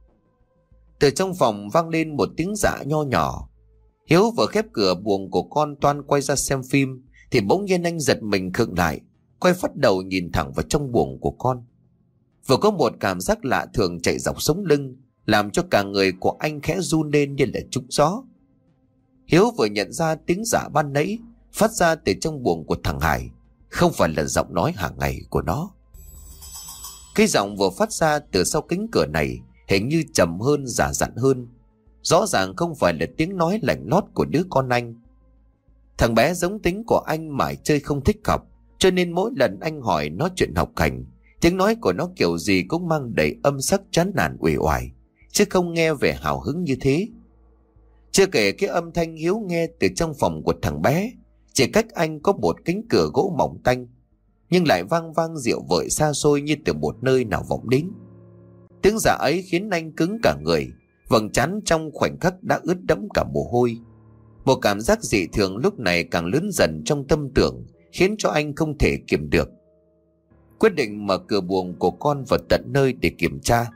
Từ trong phòng vang lên một tiếng dạ nho nhỏ. Hiếu vừa khép cửa buồng của con toan quay ra xem phim thì bỗng nhiên anh giật mình khựng lại, quay phắt đầu nhìn thẳng vào trong buồng của con. Vừa có một cảm giác lạ thường chạy dọc sống lưng, làm cho cả người của anh khẽ run lên như là trúng gió. Hiếu vừa nhận ra tiếng dạ ban nãy phát ra từ trong buồng của thằng Hải không phải là giọng nói hàng ngày của nó. Cái giọng vừa phát ra từ sau cánh cửa này hình như trầm hơn, giả dặn hơn. Rõ ràng không phải là tiếng nói lạnh lót của đứa con anh. Thằng bé giống tính của anh mải chơi không thích học, cho nên mỗi lần anh hỏi nó chuyện học hành, tiếng nói của nó kiểu gì cũng mang đầy âm sắc chán nản uể oải, chứ không nghe vẻ hào hứng như thế. Chưa kể cái âm thanh Hiếu nghe từ trong phòng của thằng bé chỉ cách anh có một cánh cửa gỗ mỏng tanh, nhưng lại vang vang dịu vợi xa xôi như từ một nơi nào vọng đến. Tiếng dạ ấy khiến anh cứng cả người, vầng trán trong khoảnh khắc đã ướt đẫm cả mồ hôi. Một cảm giác dị thường lúc này càng lớn dần trong tâm tưởng, khiến cho anh không thể kiềm được. Quyết định mở cửa buồng của con vào tận nơi để kiểm tra.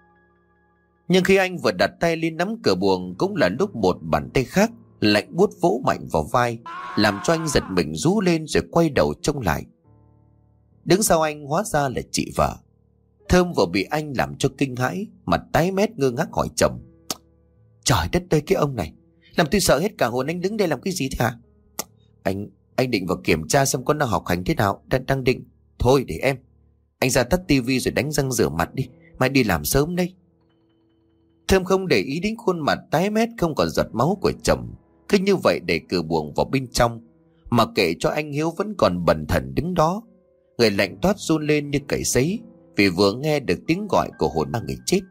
Nhưng khi anh vừa đặt tay lên nắm cửa buồng cũng là lúc một bàn tay khác lạnh buốt vỗ mạnh vào vai, làm cho anh giật mình rú lên rồi quay đầu trông lại. Đứng sau anh hóa ra là chị vợ. Thơm vừa bị anh làm cho kinh hãi, mặt tái mét ngơ ngác hỏi chồng: trời đất ơi, cái ông này làm tôi sợ hết cả hồn. Anh đứng đây làm cái gì thế hả? Anh anh định vào kiểm tra xem con nó học hành thế nào. Đang, đang định. Thôi để em. Anh ra tắt tivi rồi đánh răng rửa mặt đi, mai đi làm sớm đây. Thơm không để ý đến khuôn mặt tái mét không còn giọt máu của chồng, cứ như vậy để cửa buồng vào bên trong, mà kệ cho anh Hiếu vẫn còn bần thần đứng đó, người lạnh toát run lên như cầy sấy vì vừa nghe được tiếng gọi của hồn ma người chết.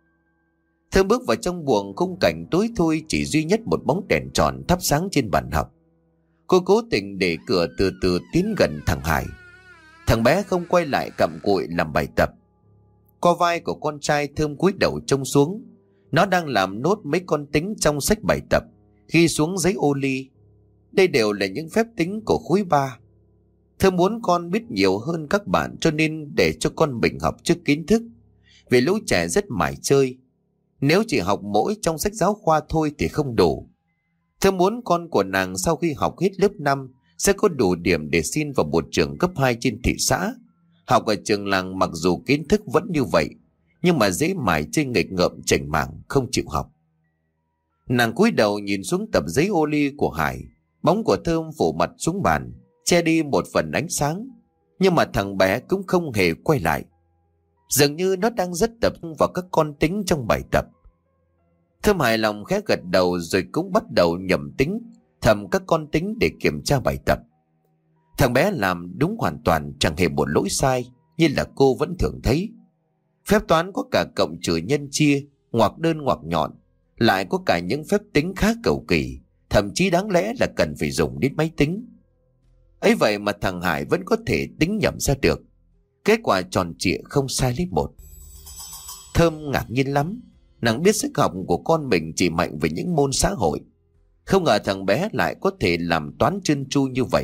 Thơm bước vào trong buồng, khung cảnh tối thui, chỉ duy nhất một bóng đèn tròn thắp sáng trên bàn học. Cô cố tình để cửa từ từ tiến gần thằng Hải. Thằng bé không quay lại cặm cụi làm bài tập. Qua vai của con trai, Thơm cúi đầu trông xuống. Nó đang làm nốt mấy con tính trong sách bài tập, ghi xuống giấy ô ly. Đây đều là những phép tính của khối ba. Thơm muốn con biết nhiều hơn các bạn, cho nên để cho con mình học trước kiến thức, vì lũ trẻ rất mải chơi. Nếu chỉ học mỗi trong sách giáo khoa thôi thì không đủ. Thơm muốn con của nàng sau khi học hết lớp năm sẽ có đủ điểm để xin vào một trường cấp hai trên thị xã. Học ở trường làng mặc dù kiến thức vẫn như vậy, nhưng mà dễ mải chơi nghịch ngợm chảnh mảng, không chịu học. Nàng cúi đầu nhìn xuống tập giấy ô ly của Hải. Bóng của Thơm phủ mặt xuống bàn, che đi một phần ánh sáng, nhưng mà thằng bé cũng không hề quay lại. Dường như nó đang rất tập trung vào các con tính trong bài tập. Thơm hài lòng khẽ gật đầu rồi cũng bắt đầu nhẩm tính, thầm các con tính để kiểm tra bài tập. Thằng bé làm đúng hoàn toàn, chẳng hề một lỗi sai như là cô vẫn thường thấy. Phép toán có cả cộng trừ nhân chia, ngoặc đơn ngoặc nhọn, lại có cả những phép tính khá cầu kỳ, thậm chí đáng lẽ là cần phải dùng đến máy tính. Ấy vậy mà thằng Hải vẫn có thể tính nhẩm ra được. Kết quả tròn trịa không sai lấy một. Thơm ngạc nhiên lắm. Nàng biết sức học của con mình chỉ mạnh về những môn xã hội, không ngờ thằng bé lại có thể làm toán trơn tru như vậy.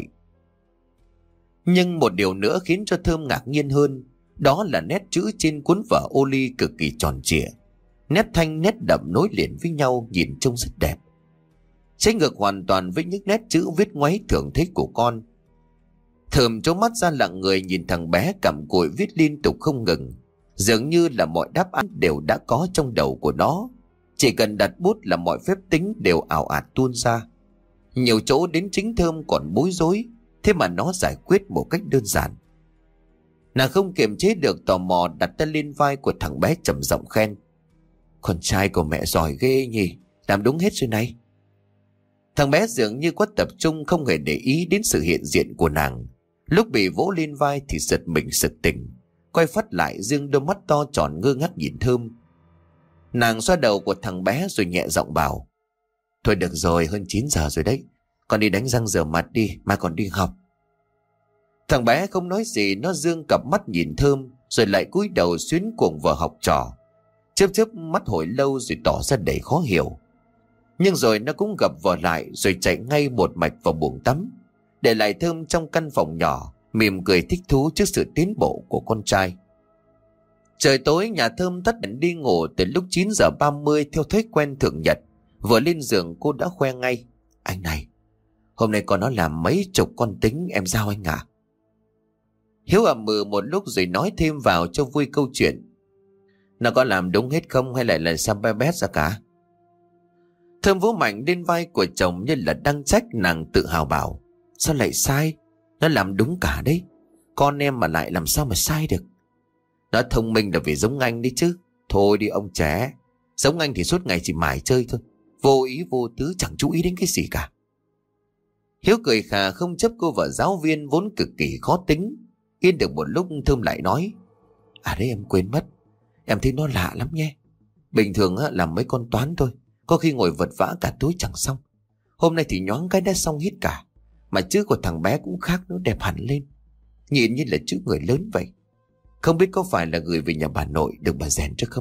Nhưng một điều nữa khiến cho Thơm ngạc nhiên hơn, đó là nét chữ trên cuốn vở ô ly cực kỳ tròn trịa, nét thanh nét đậm nối liền với nhau, nhìn trông rất đẹp, trái ngược hoàn toàn với những nét chữ viết ngoáy thường thấy của con. Thơm trố mắt ra lặng người nhìn thằng bé cặm cụi viết liên tục không ngừng, dường như là mọi đáp án đều đã có trong đầu của nó, chỉ cần đặt bút là mọi phép tính đều ảo ạt tuôn ra. Nhiều chỗ đến chính Thơm còn bối rối, thế mà nó giải quyết một cách đơn giản. Nàng không kiềm chế được tò mò, đặt tay lên vai của thằng bé trầm giọng khen: con trai của mẹ giỏi ghê nhỉ, làm đúng hết rồi này. Thằng bé dường như có tập trung, không hề để ý đến sự hiện diện của nàng. Lúc bị vỗ lên vai thì giật mình sực tỉnh, quay phát lại dương đôi mắt to tròn ngơ ngác nhìn Thơm. Nàng xoa đầu của thằng bé rồi nhẹ giọng bảo: thôi được rồi, hơn chín giờ rồi đấy, con đi đánh răng rửa mặt đi, mai còn đi học. Thằng bé không nói gì, nó dương cặp mắt nhìn Thơm rồi lại cúi đầu xuyến cuồng vào học trò, chớp chớp mắt hồi lâu rồi tỏ ra đầy khó hiểu. Nhưng rồi nó cũng gập vờ lại rồi chạy ngay một mạch vào buồng tắm. để lại Thơm trong căn phòng nhỏ, mỉm cười thích thú trước sự tiến bộ của con trai. Trời tối, nhà Thơm tắt đèn đi ngủ từ lúc chín giờ ba mươi theo thói quen thường nhật. Vừa lên giường cô đã khoe ngay: "Anh này, hôm nay con nó làm mấy chục con tính em giao anh ạ." Hiếu ậm ừ một lúc rồi nói thêm vào cho vui câu chuyện: "Nó có làm đúng hết không hay lại là sao bé bét ra cả?" Thơm vỗ mạnh lên vai của chồng như là đang trách, nàng tự hào bảo: "Sao lại sai? Nó làm đúng cả đấy. Con em mà lại làm sao mà sai được. Nó thông minh là vì giống anh đấy chứ. Thôi đi ông trẻ, giống anh thì suốt ngày chỉ mải chơi thôi, vô ý vô tứ chẳng chú ý đến cái gì cả." Hiếu cười khà không chấp cô vợ giáo viên vốn cực kỳ khó tính. Yên được một lúc, Thơm lại nói: "À đấy, em quên mất. Em thấy nó lạ lắm nhé. Bình thường á, làm mấy con toán thôi, có khi ngồi vật vã cả tối chẳng xong. Hôm nay thì nhoáng cái đã xong hết cả. Mà chữ của thằng bé cũng khác, nó đẹp hẳn lên, nhìn như là chữ người lớn vậy. Không biết có phải là gửi về nhà bà nội được bà rèn trước không?"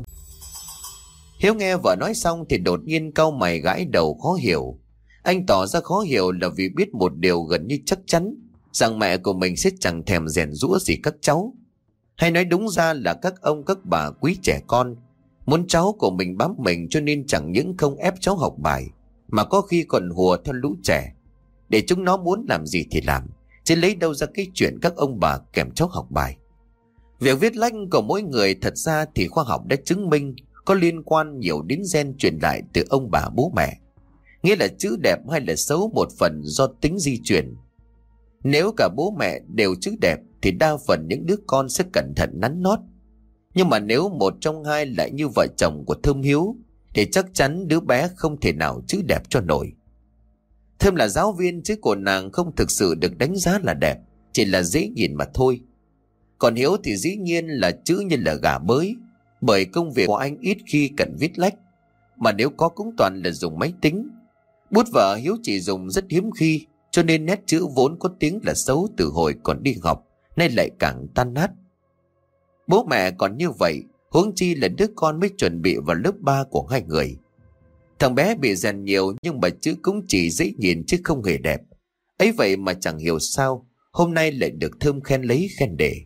Hiếu nghe vợ nói xong thì đột nhiên cau mày gãi đầu khó hiểu. Anh tỏ ra khó hiểu là vì biết một điều gần như chắc chắn, rằng mẹ của mình sẽ chẳng thèm rèn giũa gì các cháu. Hay nói đúng ra là các ông các bà quý trẻ con, muốn cháu của mình bám mình, cho nên chẳng những không ép cháu học bài, mà có khi còn hùa theo lũ trẻ, để chúng nó muốn làm gì thì làm, chứ lấy đâu ra cái chuyện các ông bà kèm cháu học bài. Việc viết lách của mỗi người thật ra thì khoa học đã chứng minh có liên quan nhiều đến gen truyền lại từ ông bà bố mẹ. Nghĩa là chữ đẹp hay là xấu một phần do tính di truyền. Nếu cả bố mẹ đều chữ đẹp thì đa phần những đứa con sẽ cẩn thận nắn nót. Nhưng mà nếu một trong hai lại như vợ chồng của Thơm Hiếu thì chắc chắn đứa bé không thể nào chữ đẹp cho nổi. Thơm là giáo viên, chứ của nàng không thực sự được đánh giá là đẹp, chỉ là dễ nhìn mà thôi. Còn Hiếu thì dĩ nhiên là chữ như là gà bới, bởi công việc của anh ít khi cần viết lách, mà nếu có cũng toàn là dùng máy tính. Bút vở Hiếu chỉ dùng rất hiếm khi, cho nên nét chữ vốn có tiếng là xấu từ hồi còn đi học, nay lại càng tan nát. Bố mẹ còn như vậy, huống chi là đứa con mới chuẩn bị vào lớp ba của hai người. Thằng bé bị rèn nhiều nhưng mà chữ cũng chỉ dễ nhìn chứ không hề đẹp. Ấy vậy mà chẳng hiểu sao hôm nay lại được Thơm khen lấy khen để.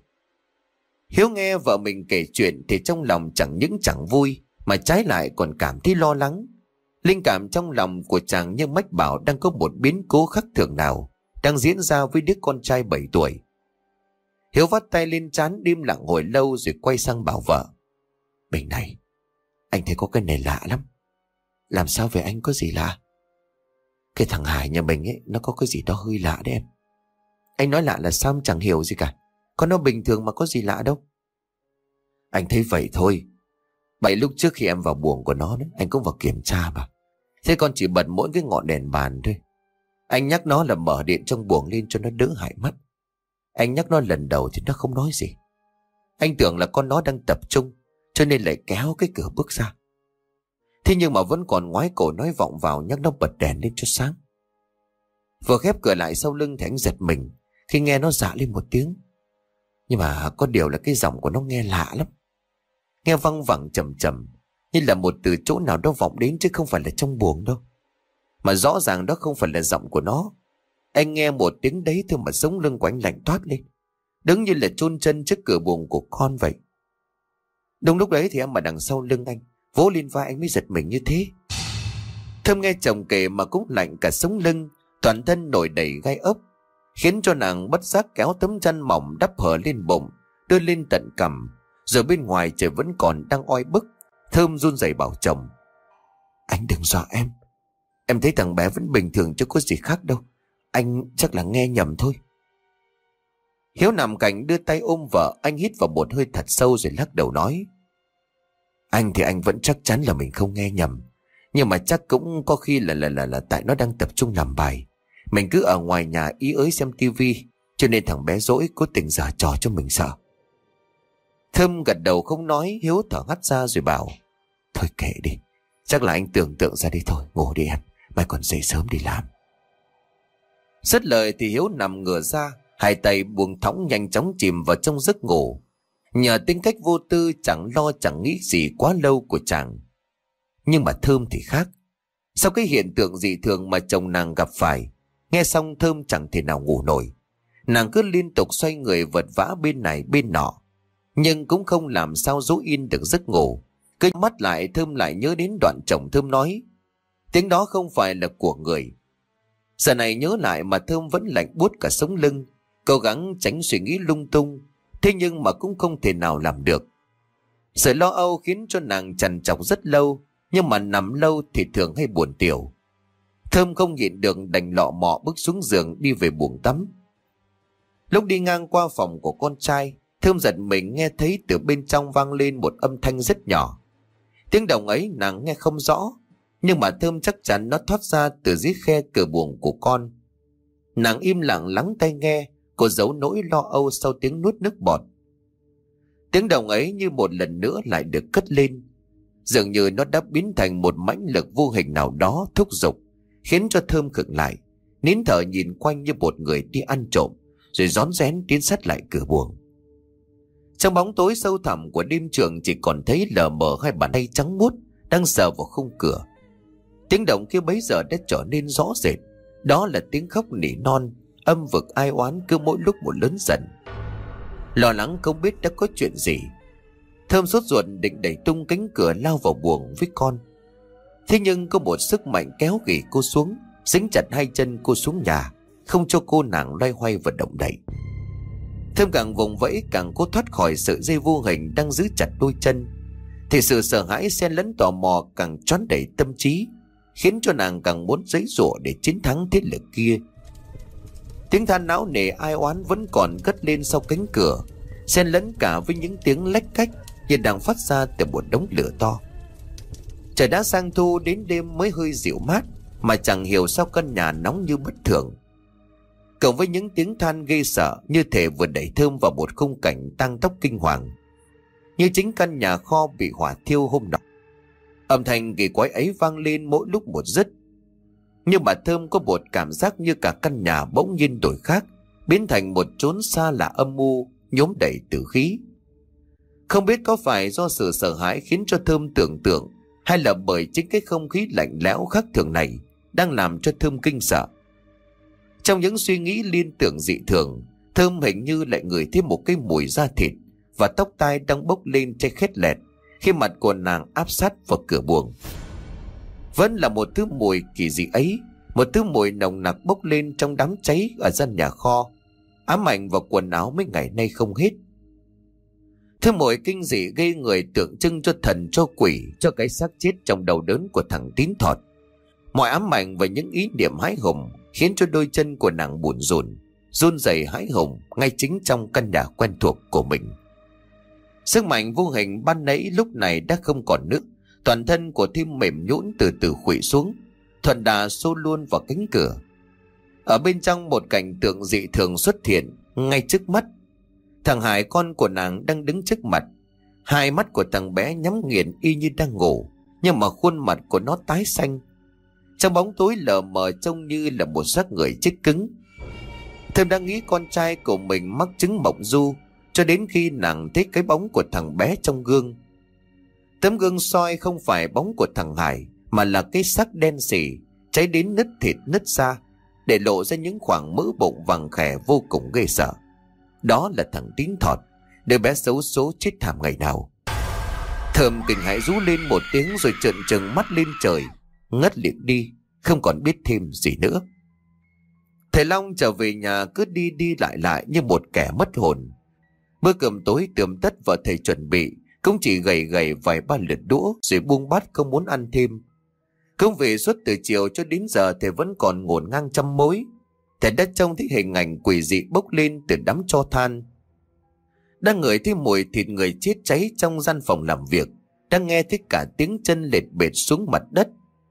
Hiếu nghe vợ mình kể chuyện thì trong lòng chẳng những chẳng vui, mà trái lại còn cảm thấy lo lắng. Linh cảm trong lòng của chàng như mách bảo đang có một biến cố khắc thường nào đang diễn ra với đứa con trai bảy tuổi. Hiếu vắt tay lên trán, im lặng hồi lâu rồi quay sang bảo vợ: "Bình này, anh thấy có cái này lạ lắm." "Làm sao về anh, có gì lạ?" "Cái thằng Hải nhà mình ấy, nó có cái gì đó hơi lạ đấy em." "Anh nói lạ là sao, em chẳng hiểu gì cả. Con nó bình thường mà có gì lạ đâu." "Anh thấy vậy thôi. Bảy lúc trước khi em vào buồng của nó đấy, anh cũng vào kiểm tra mà. Thế con chỉ bật mỗi cái ngọn đèn bàn thôi. Anh nhắc nó là mở điện trong buồng lên cho nó đỡ hại mắt. Anh nhắc nó lần đầu thì nó không nói gì. Anh tưởng là con nó đang tập trung, cho nên lại kéo cái cửa bước ra. Thế nhưng mà vẫn còn ngoái cổ nói vọng vào nhắc nó bật đèn lên cho sáng. Vừa khép cửa lại sau lưng thì anh giật mình khi nghe nó dạ lên một tiếng. Nhưng mà có điều là cái giọng của nó nghe lạ lắm, nghe văng vẳng trầm trầm, như là một từ chỗ nào đó vọng đến, chứ không phải là trong buồng đâu. Mà rõ ràng đó không phải là giọng của nó. Anh nghe một tiếng đấy thôi mà sống lưng của anh lạnh toát lên, đứng như là chôn chân trước cửa buồng của con vậy. Đúng lúc đấy thì em ở đằng sau lưng anh, vỗ lên vai anh mới giật mình như thế. Thơm nghe chồng kể mà cũng lạnh cả sống lưng, toàn thân nổi đầy gai ốc, khiến cho nàng bất giác kéo tấm chăn mỏng đắp hở lên bụng, đưa lên tận cằm. Rồi bên ngoài trời vẫn còn đang oi bức. Thơm run rẩy bảo chồng: "Anh đừng dọa em. Em thấy thằng bé vẫn bình thường chứ có gì khác đâu. Anh chắc là nghe nhầm thôi." Hiếu nằm cạnh đưa tay ôm vợ. Anh hít vào một hơi thật sâu rồi lắc đầu nói: "Anh thì anh vẫn chắc chắn là mình không nghe nhầm. Nhưng mà chắc cũng có khi là là là, là tại nó đang tập trung làm bài. Mình cứ ở ngoài nhà ý ới xem tivi, cho nên thằng bé dỗi cố tình giở trò cho mình sợ." Thơm gật đầu không nói. Hiếu thở hắt ra rồi bảo: "Thôi kệ đi, chắc là anh tưởng tượng ra đi thôi. Ngủ đi em, mai còn dậy sớm đi làm." Dứt lời thì Hiếu nằm ngửa ra, hai tay buông thõng nhanh chóng chìm vào trong giấc ngủ. Nhờ tính cách vô tư chẳng lo chẳng nghĩ gì quá lâu của chàng. Nhưng mà Thơm thì khác. Sau cái hiện tượng dị thường mà chồng nàng gặp phải, Nghe xong Thơm chẳng thể nào ngủ nổi. Nàng cứ liên tục xoay người vật vã bên này bên nọ, nhưng cũng không làm sao dỗ yên được giấc ngủ. Cứ mắt lại Thơm lại nhớ đến đoạn chồng Thơm nói, tiếng đó không phải là của người. Giờ này nhớ lại mà Thơm vẫn lạnh buốt cả sống lưng, cố gắng tránh suy nghĩ lung tung, thế nhưng mà cũng không thể nào làm được. Sự lo âu khiến cho nàng trằn trọc rất lâu, nhưng mà nằm lâu thì thường hay buồn tiểu. Thơm không nhịn được đành lọ mọ bước xuống giường đi về buồng tắm. Lúc đi ngang qua phòng của con trai, Thơm giật mình nghe thấy từ bên trong vang lên một âm thanh rất nhỏ. Tiếng động ấy nàng nghe không rõ, nhưng mà Thơm chắc chắn nó thoát ra từ dưới khe cửa buồng của con. Nàng im lặng lắng tai nghe, cô giấu nỗi lo âu sau tiếng nuốt nước bọt. Tiếng động ấy như một lần nữa lại được cất lên, dường như nó đã biến thành một mãnh lực vô hình nào đó thúc giục, khiến cho Thơm khựng lại, nín thở nhìn quanh như một người đi ăn trộm, rồi rón rén tiến sát lại cửa buồng. Trong bóng tối sâu thẳm của đêm trường chỉ còn thấy lờ mờ hai bàn tay trắng muốt đang sờ vào khung cửa. Tiếng động kia bấy giờ đã trở nên rõ rệt, đó là tiếng khóc nỉ non, âm vực ai oán cứ mỗi lúc một lớn dần. Lo lắng không biết đã có chuyện gì, Thơm sốt ruột định đẩy tung cánh cửa lao vào buồng với con. Thế nhưng có một sức mạnh kéo ghì cô xuống, dính chặt hai chân cô xuống nhà, không cho cô nàng loay hoay và động đậy. Thơm càng vùng vẫy càng cố thoát khỏi sợi dây vô hình đang giữ chặt đôi chân, thì sự sợ hãi xen lẫn tò mò càng choán đẩy tâm trí, khiến cho nàng càng muốn giãy giụa để chiến thắng thế lực kia. Tiếng than não nề ai oán vẫn còn cất lên sau cánh cửa, xen lẫn cả với những tiếng lách cách như đang phát ra từ một đống lửa to. Trời đã sang thu, đến đêm mới hơi dịu mát, mà chẳng hiểu sao căn nhà nóng như bất thường. Cộng với những tiếng than ghê sợ, như thể vừa đẩy Thơm vào một khung cảnh tang tóc kinh hoàng, như chính căn nhà kho bị hỏa thiêu hôm nọ. Âm thanh kỳ quái ấy vang lên mỗi lúc một dứt, nhưng mà Thơm có một cảm giác như cả căn nhà bỗng nhiên đổi khác, biến thành một chốn xa lạ âm u, nhuốm đầy tử khí. Không biết có phải do sự sợ hãi khiến cho Thơm tưởng tượng, hay là bởi chính cái không khí lạnh lẽo khác thường này đang làm cho Thơm kinh sợ. Trong những suy nghĩ liên tưởng dị thường, Thơm hình như lại ngửi thấy một cái mùi da thịt và tóc tai đang bốc lên cháy khét lẹt khi mặt của nàng áp sát vào cửa buồng. Vẫn là một thứ mùi kỳ dị ấy, một thứ mùi nồng nặc bốc lên trong đám cháy ở gian nhà kho, ám ảnh vào quần áo mấy ngày nay không hết. Thứ mùi kinh dị gây người, tượng trưng cho thần cho quỷ, cho cái xác chết trong đầu đớn của thằng Tín Thọt. Mọi ám ảnh và những ý niệm hãi hùng khiến cho đôi chân của nàng buồn rùn, run rẩy hãi hùng ngay chính trong căn nhà quen thuộc của mình. Sức mạnh vô hình ban nãy lúc này đã không còn nữa, toàn thân của Thơm mềm nhũn từ từ khuỵu xuống, thuận đà xô luôn vào cánh cửa. Ở bên trong một cảnh tượng dị thường xuất hiện ngay trước mắt. Thằng Hải, con của nàng, đang đứng trước mặt. Hai mắt của thằng bé nhắm nghiền y như đang ngủ, nhưng mà khuôn mặt của nó tái xanh. Trong bóng tối lờ mờ trông như là một xác người chết cứng. Thơm đang nghĩ con trai của mình mắc chứng mộng du, cho đến khi nàng thấy cái bóng của thằng bé trong gương. Tấm gương soi không phải bóng của thằng Hải, mà là cái xác đen sì, cháy đến nứt thịt nứt da, để lộ ra những khoảng mỡ bụng vàng khè vô cùng ghê sợ. Đó là thằng Tín Thọt, đứa bé xấu số chết thảm ngày nào. Thơm kinh hãi rú lên một tiếng rồi trợn trừng mắt lên trời, ngất lịm đi, không còn biết thêm gì nữa. Thầy Long trở về nhà cứ đi đi lại lại như một kẻ mất hồn. Bữa cơm tối tươm tất vợ thầy chuẩn bị cũng chỉ gầy gầy vài ba lượt đũa rồi buông bát không muốn ăn thêm. Công việc suốt từ chiều cho đến giờ thầy vẫn còn ngổn ngang trăm mối. Thầy đã trông thấy hình ảnh quỷ dị bốc lên từ đám tro than, đang ngửi thấy mùi thịt người chết cháy trong gian phòng làm việc, đang nghe thấy cả tiếng chân lệch bệt xuống mặt đất.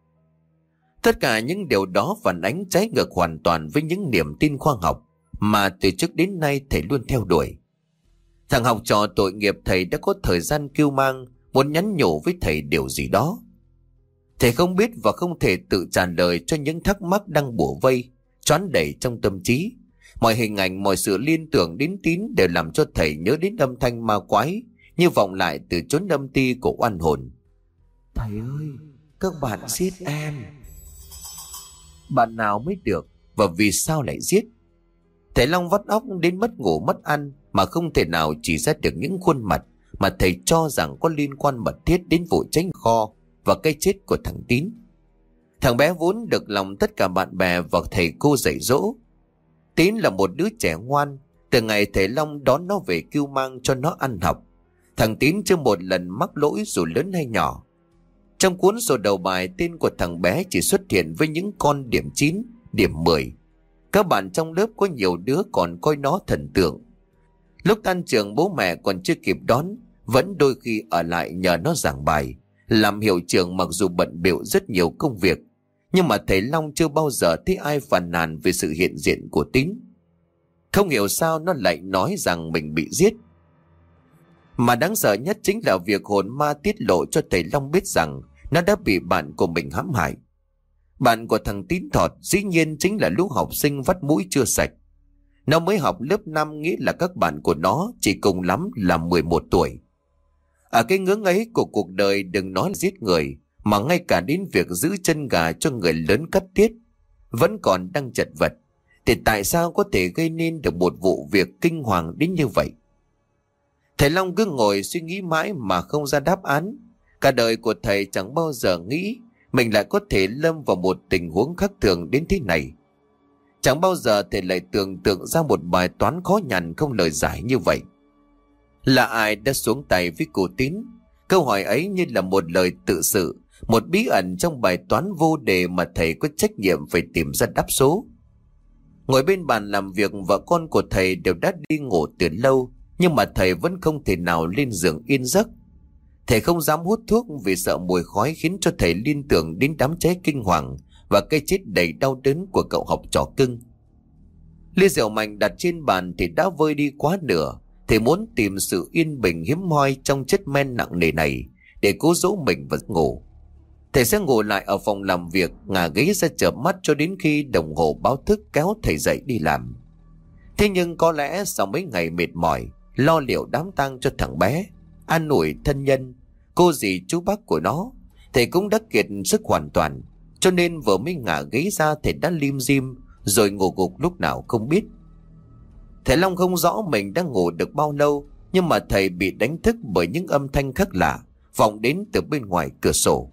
Tất cả những điều đó phản ánh trái ngược hoàn toàn với những niềm tin khoa học mà từ trước đến nay thầy luôn theo đuổi. Thằng học trò tội nghiệp thầy đã có thời gian kêu mang, muốn nhắn nhủ với thầy điều gì đó. Thầy không biết và không thể tự trả lời cho những thắc mắc đang bủa vây, choán đầy trong tâm trí. Mọi hình ảnh, mọi sự liên tưởng đến Tín đều làm cho thầy nhớ đến âm thanh ma quái như vọng lại từ chốn âm ti của oan hồn. Thầy ơi, các bạn giết em. Bạn nào mới được, và vì sao lại giết. Thầy Long vắt óc đến mất ngủ mất ăn mà không thể nào chỉ ra được những khuôn mặt mà thầy cho rằng có liên quan mật thiết đến vụ cháy kho và cái chết của thằng Tín. Thằng bé vốn được lòng tất cả bạn bè và thầy cô dạy dỗ. Tín là một đứa trẻ ngoan. Từ ngày thầy Long đón nó về cưu mang cho nó ăn học, thằng Tín chưa một lần mắc lỗi dù lớn hay nhỏ. Trong cuốn sổ đầu bài, tên của thằng bé chỉ xuất hiện với những con điểm chín, điểm mười. Các bạn trong lớp có nhiều đứa còn coi nó thần tượng. Lúc tan trường bố mẹ còn chưa kịp đón, vẫn đôi khi ở lại nhờ nó giảng bài, làm hiệu trưởng mặc dù bận bịu rất nhiều công việc. Nhưng mà thầy Long chưa bao giờ thấy ai phàn nàn về sự hiện diện của Tín. Không hiểu sao nó lại nói rằng mình bị giết. Mà đáng sợ nhất chính là việc hồn ma tiết lộ cho thầy Long biết rằng nó đã bị bạn của mình hãm hại. Bạn của thằng Tín Thọt dĩ nhiên chính là lũ học sinh vắt mũi chưa sạch. Nó mới học lớp năm, nghĩa là các bạn của nó chỉ cùng lắm là mười một tuổi. Ở cái ngưỡng ấy của cuộc đời, đừng nói là giết người, mà ngay cả đến việc giữ chân gà cho người lớn cắt tiết vẫn còn đang chật vật. Thì tại sao có thể gây nên được một vụ việc kinh hoàng đến như vậy? Thầy Long cứ ngồi suy nghĩ mãi mà không ra đáp án. Cả đời của thầy chẳng bao giờ nghĩ mình lại có thể lâm vào một tình huống khác thường đến thế này. Chẳng bao giờ thầy lại tưởng tượng ra một bài toán khó nhằn không lời giải như vậy. Là ai đã xuống tay với cô Tín? Câu hỏi ấy như là một lời tự sự, một bí ẩn trong bài toán vô đề mà thầy có trách nhiệm phải tìm ra đáp số. Ngồi bên bàn làm việc, vợ con của thầy đều đã đi ngủ từ lâu, nhưng mà thầy vẫn không thể nào lên giường yên giấc. Thầy không dám hút thuốc vì sợ mùi khói khiến cho thầy liên tưởng đến đám cháy kinh hoàng và cái chết đầy đau đớn của cậu học trò cưng. Ly rượu mạnh đặt trên bàn thì đã vơi đi quá nửa. Thầy muốn tìm sự yên bình hiếm hoi trong chất men nặng nề này để cố dỗ mình vào giấc ngủ. Thầy sẽ ngủ lại ở phòng làm việc, ngả ghế ra chợp mắt cho đến khi đồng hồ báo thức kéo thầy dậy đi làm. Thế nhưng có lẽ sau mấy ngày mệt mỏi lo liệu đám tang cho thằng bé, an ủi thân nhân, cô dì chú bác của nó, thầy cũng đã kiệt sức hoàn toàn. Cho nên vừa mới ngả ghế ra, thầy đã lim dim rồi ngủ gục lúc nào không biết. Thầy Long không rõ mình đã ngủ được bao lâu, nhưng mà thầy bị đánh thức bởi những âm thanh khác lạ vọng đến từ bên ngoài cửa sổ.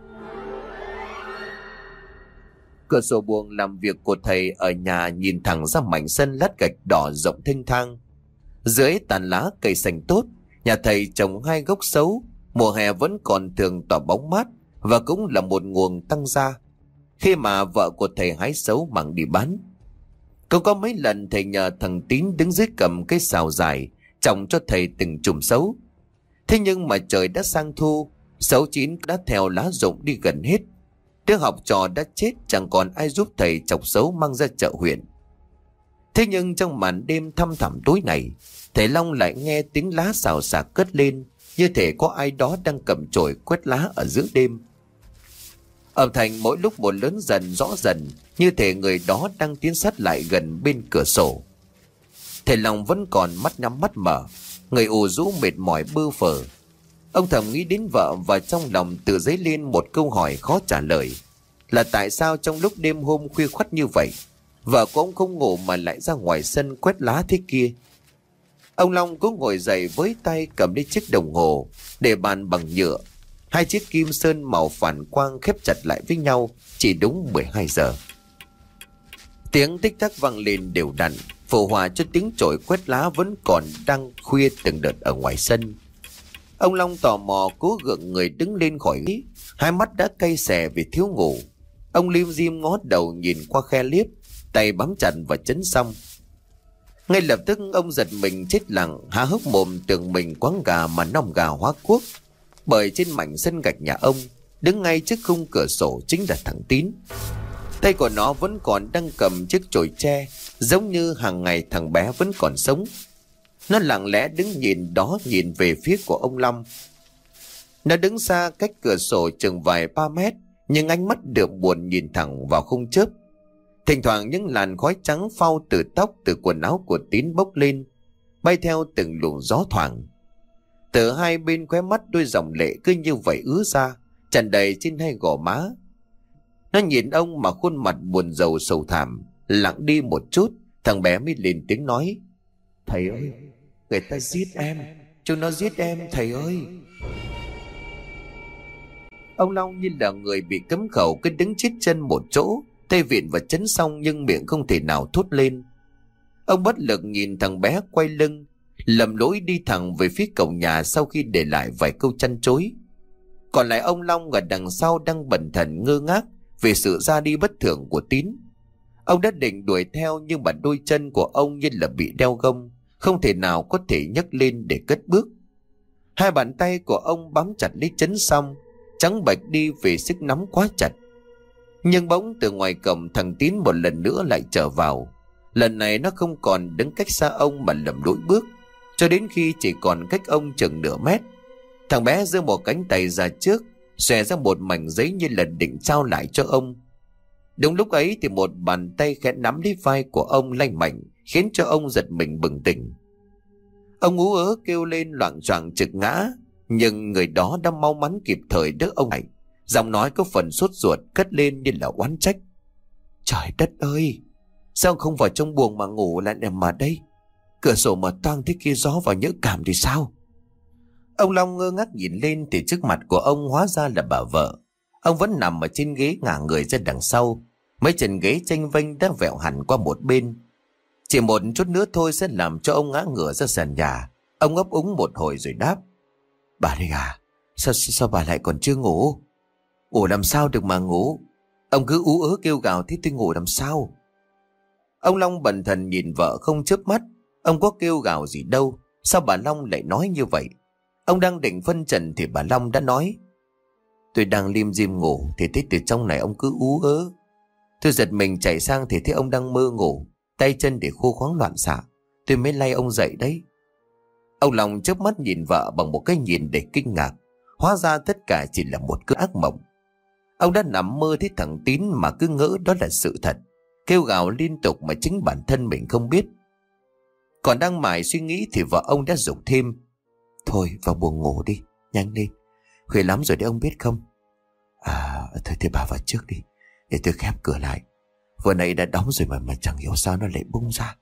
Cửa sổ buồng làm việc của thầy ở nhà nhìn thẳng ra mảnh sân lát gạch đỏ rộng thênh thang. Dưới tàn lá cây xanh tốt, nhà thầy trồng hai gốc sấu, mùa hè vẫn còn thường tỏa bóng mát và cũng là một nguồn tăng gia khi mà vợ của thầy hái sấu mang đi bán. Cũng có mấy lần thầy nhờ thằng Tín đứng dưới cầm cái xào dài trồng cho thầy từng chùm sấu. Thế nhưng mà trời đã sang thu, sấu chín đã theo lá rụng đi gần hết. Đứa học trò đã chết, chẳng còn ai giúp thầy chọc sấu mang ra chợ huyện. Thế nhưng trong màn đêm thăm thẳm tối này, thầy Long lại nghe tiếng lá xào xạc cất lên, như thể có ai đó đang cầm chổi quét lá ở giữa đêm. Âm thanh mỗi lúc một lớn dần rõ dần, như thể người đó đang tiến sát lại gần bên cửa sổ. Thầy Long vẫn còn mắt nhắm mắt mở, người ù rũ mệt mỏi bơ phờ. Ông thầm nghĩ đến vợ và trong lòng tự dấy lên một câu hỏi khó trả lời, là tại sao trong lúc đêm hôm khuya khoắt như vậy, vợ của ông không ngủ mà lại ra ngoài sân quét lá thế kia. Ông Long cũng ngồi dậy với tay cầm lấy chiếc đồng hồ để bàn bằng nhựa. Hai chiếc kim sơn màu phản quang khép chặt lại với nhau, chỉ đúng mười hai giờ. Tiếng tích tắc vang lên đều đặn, phù hòa cho tiếng chổi quét lá vẫn còn đang khuya từng đợt ở ngoài sân. Ông Long tò mò cố gượng người đứng lên khỏi ghế, hai mắt đã cay xè vì thiếu ngủ. Ông lim dim ngó đầu nhìn qua khe liếp, tay bám chặt vào chấn xong. Ngay lập tức ông giật mình chết lặng, há hốc mồm tưởng mình quáng gà mà nòng gà hóa cuốc. Bởi trên mảnh sân gạch nhà ông, đứng ngay trước khung cửa sổ chính là thằng Tín. Tay của nó vẫn còn đang cầm chiếc chổi tre, giống như hàng ngày thằng bé vẫn còn sống. Nó lặng lẽ đứng nhìn đó, nhìn về phía của ông Long. Nó đứng xa cách cửa sổ chừng vài ba mét, nhưng ánh mắt đượm buồn nhìn thẳng vào khung chớp. Thỉnh thoảng những làn khói trắng phau từ tóc, từ quần áo của Tín bốc lên, bay theo từng luồng gió thoảng. Từ hai bên khóe mắt đôi dòng lệ cứ như vậy ứa ra, tràn đầy trên hai gò má. Nó nhìn ông mà khuôn mặt buồn rầu sầu thảm, Lặng đi một chút, thằng bé mới lên tiếng nói: Thầy ơi, người ta giết em, chúng nó giết em thầy ơi. Ông Long như là người bị cấm khẩu, cứ đứng chết chân một chỗ, tay vịn và chấn xong nhưng miệng không thể nào thốt lên. Ông bất lực nhìn thằng bé quay lưng, lầm lỗi đi thẳng về phía cổng nhà sau khi để lại vài câu chăn chối. Còn lại ông Long ở đằng sau đang bần thần ngơ ngác về sự ra đi bất thường của Tín. Ông đã định đuổi theo nhưng mà đôi chân của ông như là bị đeo gông, không thể nào có thể nhấc lên để cất bước. Hai bàn tay của ông bám chặt lấy chấn xong, trắng bệch đi vì sức nắm quá chặt. Nhưng bỗng từ ngoài cổng, thằng Tín một lần nữa lại trở vào. Lần này nó không còn đứng cách xa ông mà lầm lũi bước, cho đến khi chỉ còn cách ông chừng nửa mét. Thằng bé giơ một cánh tay ra trước, xòe ra một mảnh giấy như là định trao lại cho ông. Đúng lúc ấy thì một bàn tay khẽ nắm lấy vai của ông lanh mạnh, khiến cho ông giật mình bừng tỉnh. Ông ú ớ kêu lên loạng choạng trực ngã, nhưng người đó đã mau mắn kịp thời đỡ ông lại. Giọng nói có phần sốt ruột cất lên như là oán trách: Trời đất ơi, sao không vào trong buồng mà ngủ lại nằm mà đây? Cửa sổ mở toang thế kia gió vào nhỡ cảm thì sao? Ông Long ngơ ngác nhìn lên thì trước mặt của ông hóa ra là bà vợ. Ông vẫn nằm ở trên ghế ngả người ra đằng sau, mấy chân ghế chênh vênh đã vẹo hẳn qua một bên. Chỉ một chút nữa thôi sẽ làm cho ông ngã ngửa ra sàn nhà. Ông ấp úng một hồi rồi đáp: Bà đây à, sao, sao bà lại còn chưa ngủ? Ngủ làm sao được mà ngủ? Ông cứ ú ớ kêu gào thế tôi ngủ làm sao? Ông Long bần thần nhìn vợ không chớp mắt. Ông có kêu gào gì đâu, sao bà Long lại nói như vậy? Ông đang định phân trần thì bà Long đã nói: Tôi đang lim dim ngủ thì thấy từ trong này ông cứ ú ớ. Tôi giật mình chạy sang thì thấy ông đang mơ ngủ, tay chân để khô khoáng loạn xạ. Tôi mới lay ông dậy đấy. Ông Long chớp mắt nhìn vợ bằng một cái nhìn để kinh ngạc. Hóa ra tất cả chỉ là một cơn ác mộng. Ông đã nằm mơ thấy thằng Tín mà cứ ngỡ đó là sự thật, kêu gào liên tục mà chính bản thân mình không biết. Còn đang mải suy nghĩ thì vợ ông đã giục thêm: Thôi vào buồng ngủ đi, nhanh đi, khuya lắm rồi đấy ông biết không? À thôi thì bà vào trước đi, để tôi khép cửa lại. Vừa nãy đã đóng rồi mà mà chẳng hiểu sao nó lại bung ra.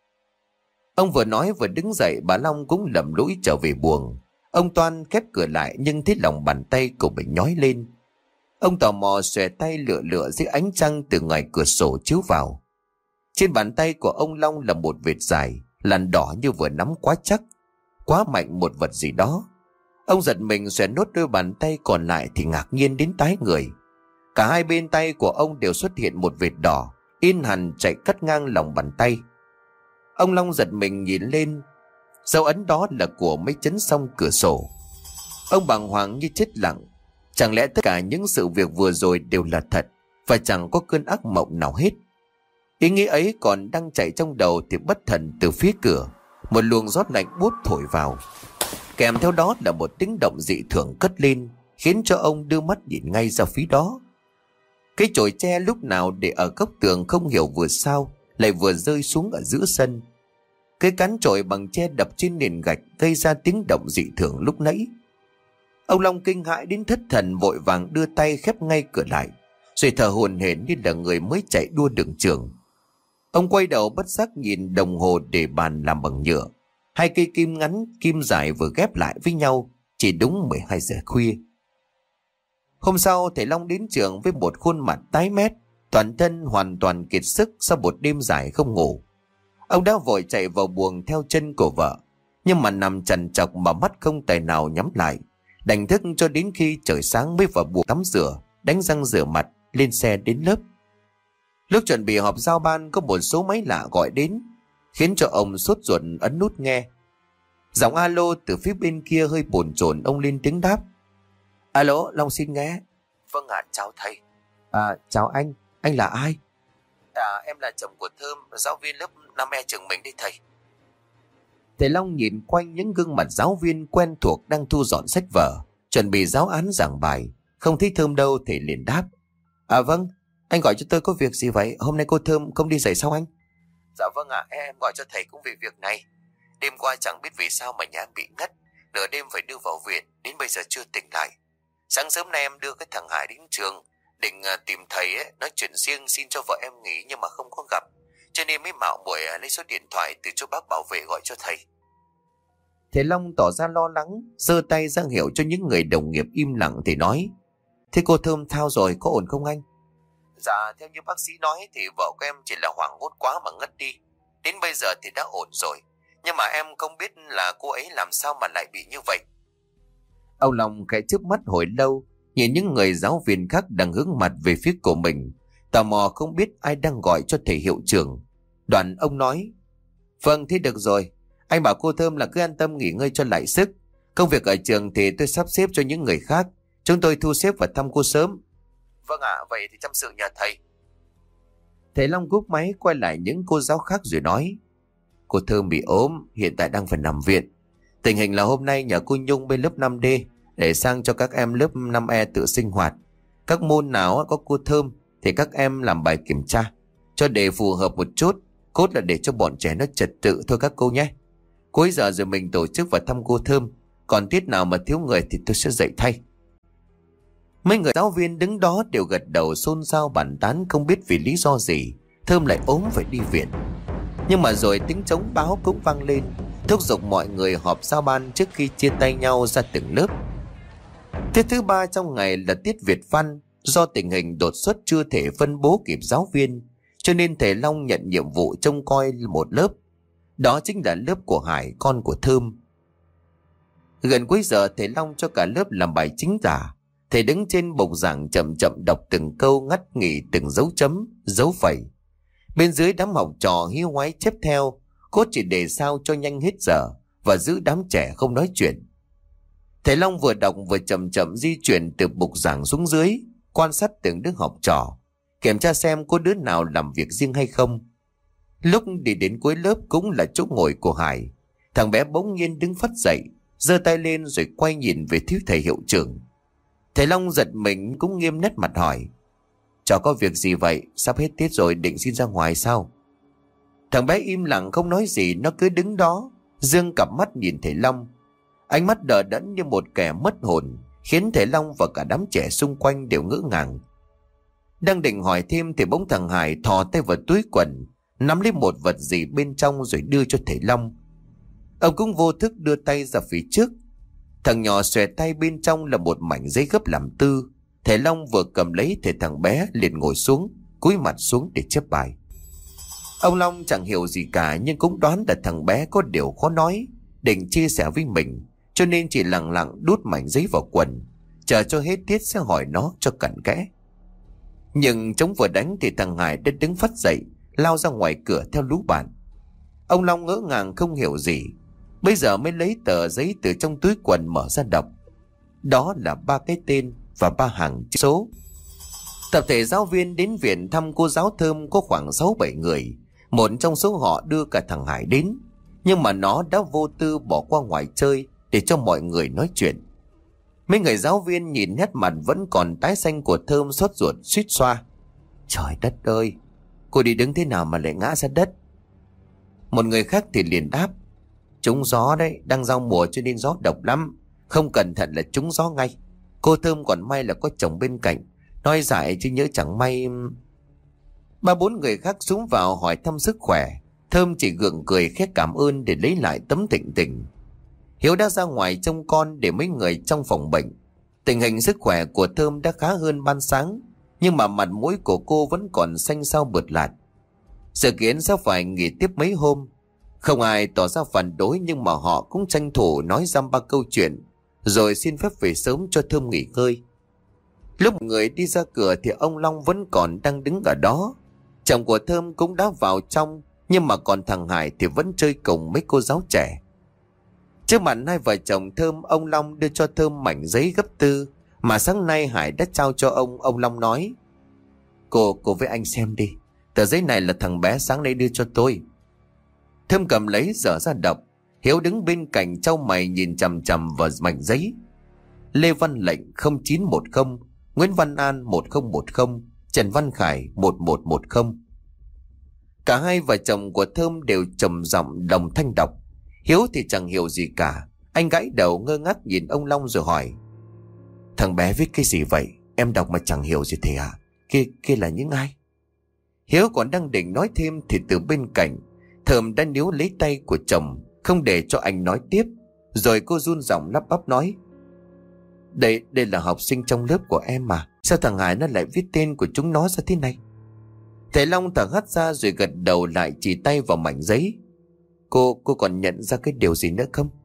Ông vừa nói vừa đứng dậy, bà Long cũng lầm lũi trở về buồng. Ông toan khép cửa lại nhưng thấy lòng bàn tay của mình nhói lên. Ông tò mò xòe tay lựa lựa dưới ánh trăng từ ngoài cửa sổ chiếu vào. Trên bàn tay của ông Long là một vệt dài, làn đỏ như vừa nắm quá chắc, quá mạnh một vật gì đó. Ông giật mình xòe nốt đôi bàn tay còn lại thì ngạc nhiên đến tái người. Cả hai bên tay của ông đều xuất hiện một vệt đỏ, in hẳn chạy cắt ngang lòng bàn tay. Ông Long giật mình nhìn lên, dấu ấn đó là của mấy chấn song cửa sổ. Ông bàng hoàng như chết lặng. Chẳng lẽ tất cả những sự việc vừa rồi đều là thật, và chẳng có cơn ác mộng nào hết? Ý nghĩ ấy còn đang chạy trong đầu thì bất thần từ phía cửa, một luồng gió lạnh buốt thổi vào. Kèm theo đó là một tiếng động dị thường cất lên, khiến cho ông đưa mắt nhìn ngay ra phía đó. Cái chổi tre lúc nào để ở góc tường không hiểu vừa sao lại vừa rơi xuống ở giữa sân. Cái cán chổi bằng tre đập trên nền gạch gây ra tiếng động dị thường lúc nãy. Ông Long kinh hãi đến thất thần, vội vàng đưa tay khép ngay cửa lại, rồi thở hổn hển như là người mới chạy đua đường trường. Ông quay đầu bất giác nhìn đồng hồ để bàn làm bằng nhựa. Hai cây kim ngắn kim dài vừa ghép lại với nhau, chỉ đúng mười hai giờ khuya. Hôm sau thầy Long đến trường với một khuôn mặt tái mét, toàn thân hoàn toàn kiệt sức sau một đêm dài không ngủ. Ông đã vội chạy vào buồng theo chân của vợ, nhưng mà nằm trằn trọc mà mắt không tài nào nhắm lại, đành thức cho đến khi trời sáng mới vào buồng tắm rửa, đánh răng rửa mặt, lên xe đến lớp. Lúc chuẩn bị họp giao ban có một số máy lạ gọi đến, khiến cho ông sốt ruột ấn nút nghe. Giọng alo từ phía bên kia hơi bồn chồn, ông lên tiếng đáp: Alo, Long xin nghe. Vâng ạ, à, chào thầy. À, chào anh, anh là ai? À, em là chồng của Thơm, giáo viên lớp năm E trường mình đây thầy. Thầy Long nhìn quanh những gương mặt giáo viên quen thuộc đang thu dọn sách vở, chuẩn bị giáo án giảng bài. Không thấy Thơm đâu, thầy liền đáp: À vâng, anh gọi cho tôi có việc gì vậy? Hôm nay cô Thơm không đi dạy sao anh? Dạ vâng ạ, à, em gọi cho thầy cũng vì việc này. Đêm qua chẳng biết vì sao mà nhà em bị ngất, nửa đêm phải đưa vào viện, đến bây giờ chưa tỉnh lại. Sáng sớm nay em đưa cái thằng Hải đến trường, định uh, tìm thầy ấy, nói chuyện riêng xin cho vợ em nghỉ nhưng mà không có gặp. cho nên mới mạo muội lấy số điện thoại từ chỗ bác bảo vệ gọi cho thầy. Thầy Long tỏ ra lo lắng, giơ tay ra hiệu cho những người đồng nghiệp im lặng thì nói: Thế cô Thơm thao rồi, có ổn không anh? Dạ, theo như bác sĩ nói thì vợ của em chỉ là hoảng hốt quá mà ngất đi. Đến bây giờ thì đã ổn rồi, nhưng mà em không biết là cô ấy làm sao mà lại bị như vậy. Ông Long khẽ chớp mắt hồi lâu, nhìn những người giáo viên khác đang hướng mặt về phía của mình, tò mò không biết ai đang gọi cho thầy hiệu trưởng. Đoạn ông nói: Vâng, thế được rồi. Anh bảo cô Thơm là cứ an tâm nghỉ ngơi cho lại sức. Công việc ở trường thì tôi sắp xếp cho những người khác. Chúng tôi thu xếp và thăm cô sớm. Vâng ạ, à, vậy thì chăm sự nhờ thầy. Thầy Long cúp máy quay lại những cô giáo khác rồi nói: Cô Thơm bị ốm, hiện tại đang phải nằm viện. Tình hình là hôm nay nhờ cô Nhung bên lớp năm D để sang cho các em lớp năm E tự sinh hoạt. Các môn nào có cô Thơm thì các em làm bài kiểm tra cho để phù hợp một chút. Cốt là để cho bọn trẻ nó trật tự thôi các cô nhé. Cuối giờ rồi mình tổ chức và thăm cô Thơm. Còn tiết nào mà thiếu người thì tôi sẽ dạy thay. Mấy người giáo viên đứng đó đều gật đầu xôn xao bàn tán, không biết vì lý do gì Thơm lại ốm phải đi viện. Nhưng mà rồi tiếng trống báo cũng vang lên, thúc giục mọi người họp giao ban trước khi chia tay nhau ra từng lớp. Tiết thứ ba trong ngày là tiết Việt văn. Do tình hình đột xuất chưa thể phân bố kịp giáo viên, cho nên thầy Long nhận nhiệm vụ trông coi một lớp. Đó chính là lớp của Hải, con của Thơm. Gần cuối giờ thầy Long cho cả lớp làm bài chính tả. Thầy đứng trên bục giảng chậm chậm đọc từng câu, ngắt nghỉ từng dấu chấm, dấu phẩy. Bên dưới đám học trò hiu ngoái chép theo, cốt chỉ để sao cho nhanh hết giờ và giữ đám trẻ không nói chuyện. Thầy Long vừa đọc vừa chậm chậm di chuyển từ bục giảng xuống dưới, quan sát từng đứa học trò, kiểm tra xem có đứa nào làm việc riêng hay không. Lúc đi đến cuối lớp cũng là chỗ ngồi của Hải, thằng bé bỗng nhiên đứng phắt dậy, giơ tay lên rồi quay nhìn về phía thầy hiệu trưởng. Thầy Long giật mình cũng nghiêm nét mặt hỏi: Cháu có việc gì vậy? Sắp hết tiết rồi định xin ra ngoài sao? Thằng bé im lặng không nói gì, nó cứ đứng đó dương cặp mắt nhìn thầy Long. Ánh mắt đờ đẫn như một kẻ mất hồn, khiến thầy Long và cả đám trẻ xung quanh đều ngỡ ngàng. Đang định hỏi thêm thì bỗng thằng Hải thò tay vào túi quần, nắm lấy một vật gì bên trong rồi đưa cho thầy Long. Ông cũng vô thức đưa tay ra phía trước. Thằng nhỏ xòe tay, bên trong là một mảnh giấy gấp làm tư. Thầy Long vừa cầm lấy thì thằng bé liền ngồi xuống, cúi mặt xuống để chép bài. Ông Long chẳng hiểu gì cả, nhưng cũng đoán là thằng bé có điều khó nói, định chia sẻ với mình, cho nên chỉ lặng lặng đút mảnh giấy vào quần, chờ cho hết tiết sẽ hỏi nó cho cặn kẽ. Nhưng trống vừa đánh thì thằng Hải đã đứng phắt dậy, lao ra ngoài cửa theo lũ bạn. Ông Long ngỡ ngàng không hiểu gì, bây giờ mới lấy tờ giấy từ trong túi quần mở ra đọc. Đó là ba cái tên và ba hàng chữ số. Tập thể giáo viên đến viện thăm cô giáo Thơm có khoảng sáu bảy người. Một trong số họ đưa cả thằng Hải đến, nhưng mà nó đã vô tư bỏ qua ngoài chơi để cho mọi người nói chuyện. Mấy người giáo viên nhìn nét mặt vẫn còn tái xanh của Thơm xót ruột suýt xoa: Trời đất ơi, cô đi đứng thế nào mà lại ngã ra đất? Một người khác thì liền đáp: Trúng gió đấy, đang giao mùa cho nên gió độc lắm, không cẩn thận là trúng gió ngay. Cô Thơm còn may là có chồng bên cạnh, nói dại chứ nhớ chẳng may. Ba bốn người khác xuống vào hỏi thăm sức khỏe. Thơm chỉ gượng cười khét cảm ơn để lấy lại tấm thịnh tình. Hiếu đã ra ngoài trông con để mấy người trong phòng bệnh. Tình hình sức khỏe của Thơm đã khá hơn ban sáng, nhưng mà mặt mũi của cô vẫn còn xanh xao bợt lạt. Sự kiến sẽ phải nghỉ tiếp mấy hôm. Không ai tỏ ra phản đối, nhưng mà họ cũng tranh thủ nói dăm ba câu chuyện rồi xin phép về sớm cho Thơm nghỉ ngơi. Lúc người đi ra cửa thì ông Long vẫn còn đang đứng ở đó. Chồng của Thơm cũng đã vào trong, nhưng mà còn thằng Hải thì vẫn chơi cùng mấy cô giáo trẻ. Trước mặt hai vợ chồng Thơm, ông Long đưa cho Thơm mảnh giấy gấp tư mà sáng nay Hải đã trao cho ông. Ông Long nói: Cô, cô với anh xem đi, tờ giấy này là thằng bé sáng nay đưa cho tôi. Thơm cầm lấy dở ra đọc. Hiếu đứng bên cạnh trao mày nhìn chằm chằm vào mảnh giấy. Lê Văn Lệnh không chín một không, Nguyễn Văn An một không một không, Trần Văn Khải một một một không. Cả hai vợ chồng của Thơm đều trầm giọng đồng thanh đọc. Hiếu thì chẳng hiểu gì cả, anh gãi đầu ngơ ngác nhìn ông Long rồi hỏi: Thằng bé viết cái gì vậy? Em đọc mà chẳng hiểu gì thế à? Kia, kia là những ai? Hiếu còn đang định nói thêm thì từ bên cạnh Thơm đã níu lấy tay của chồng, không để cho anh nói tiếp. Rồi cô run giọng lắp bắp nói: Đây, đây là học sinh trong lớp của em mà. Sao thằng Hải nó lại viết tên của chúng nó ra thế này? Thầy Long thở hắt ra rồi gật đầu, lại chỉ tay vào mảnh giấy. Cô, cô còn nhận ra cái điều gì nữa không?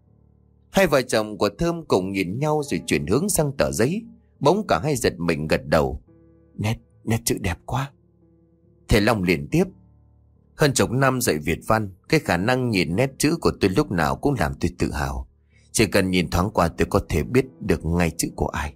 Hai vợ chồng của Thơm cùng nhìn nhau rồi chuyển hướng sang tờ giấy. Bỗng cả hai giật mình gật đầu. Nét, nét chữ đẹp quá. Thầy Long liền tiếp: Hơn chục năm dạy Việt văn, cái khả năng nhìn nét chữ của tôi lúc nào cũng làm tôi tự hào. Chỉ cần nhìn thoáng qua tôi có thể biết được ngay chữ của ai.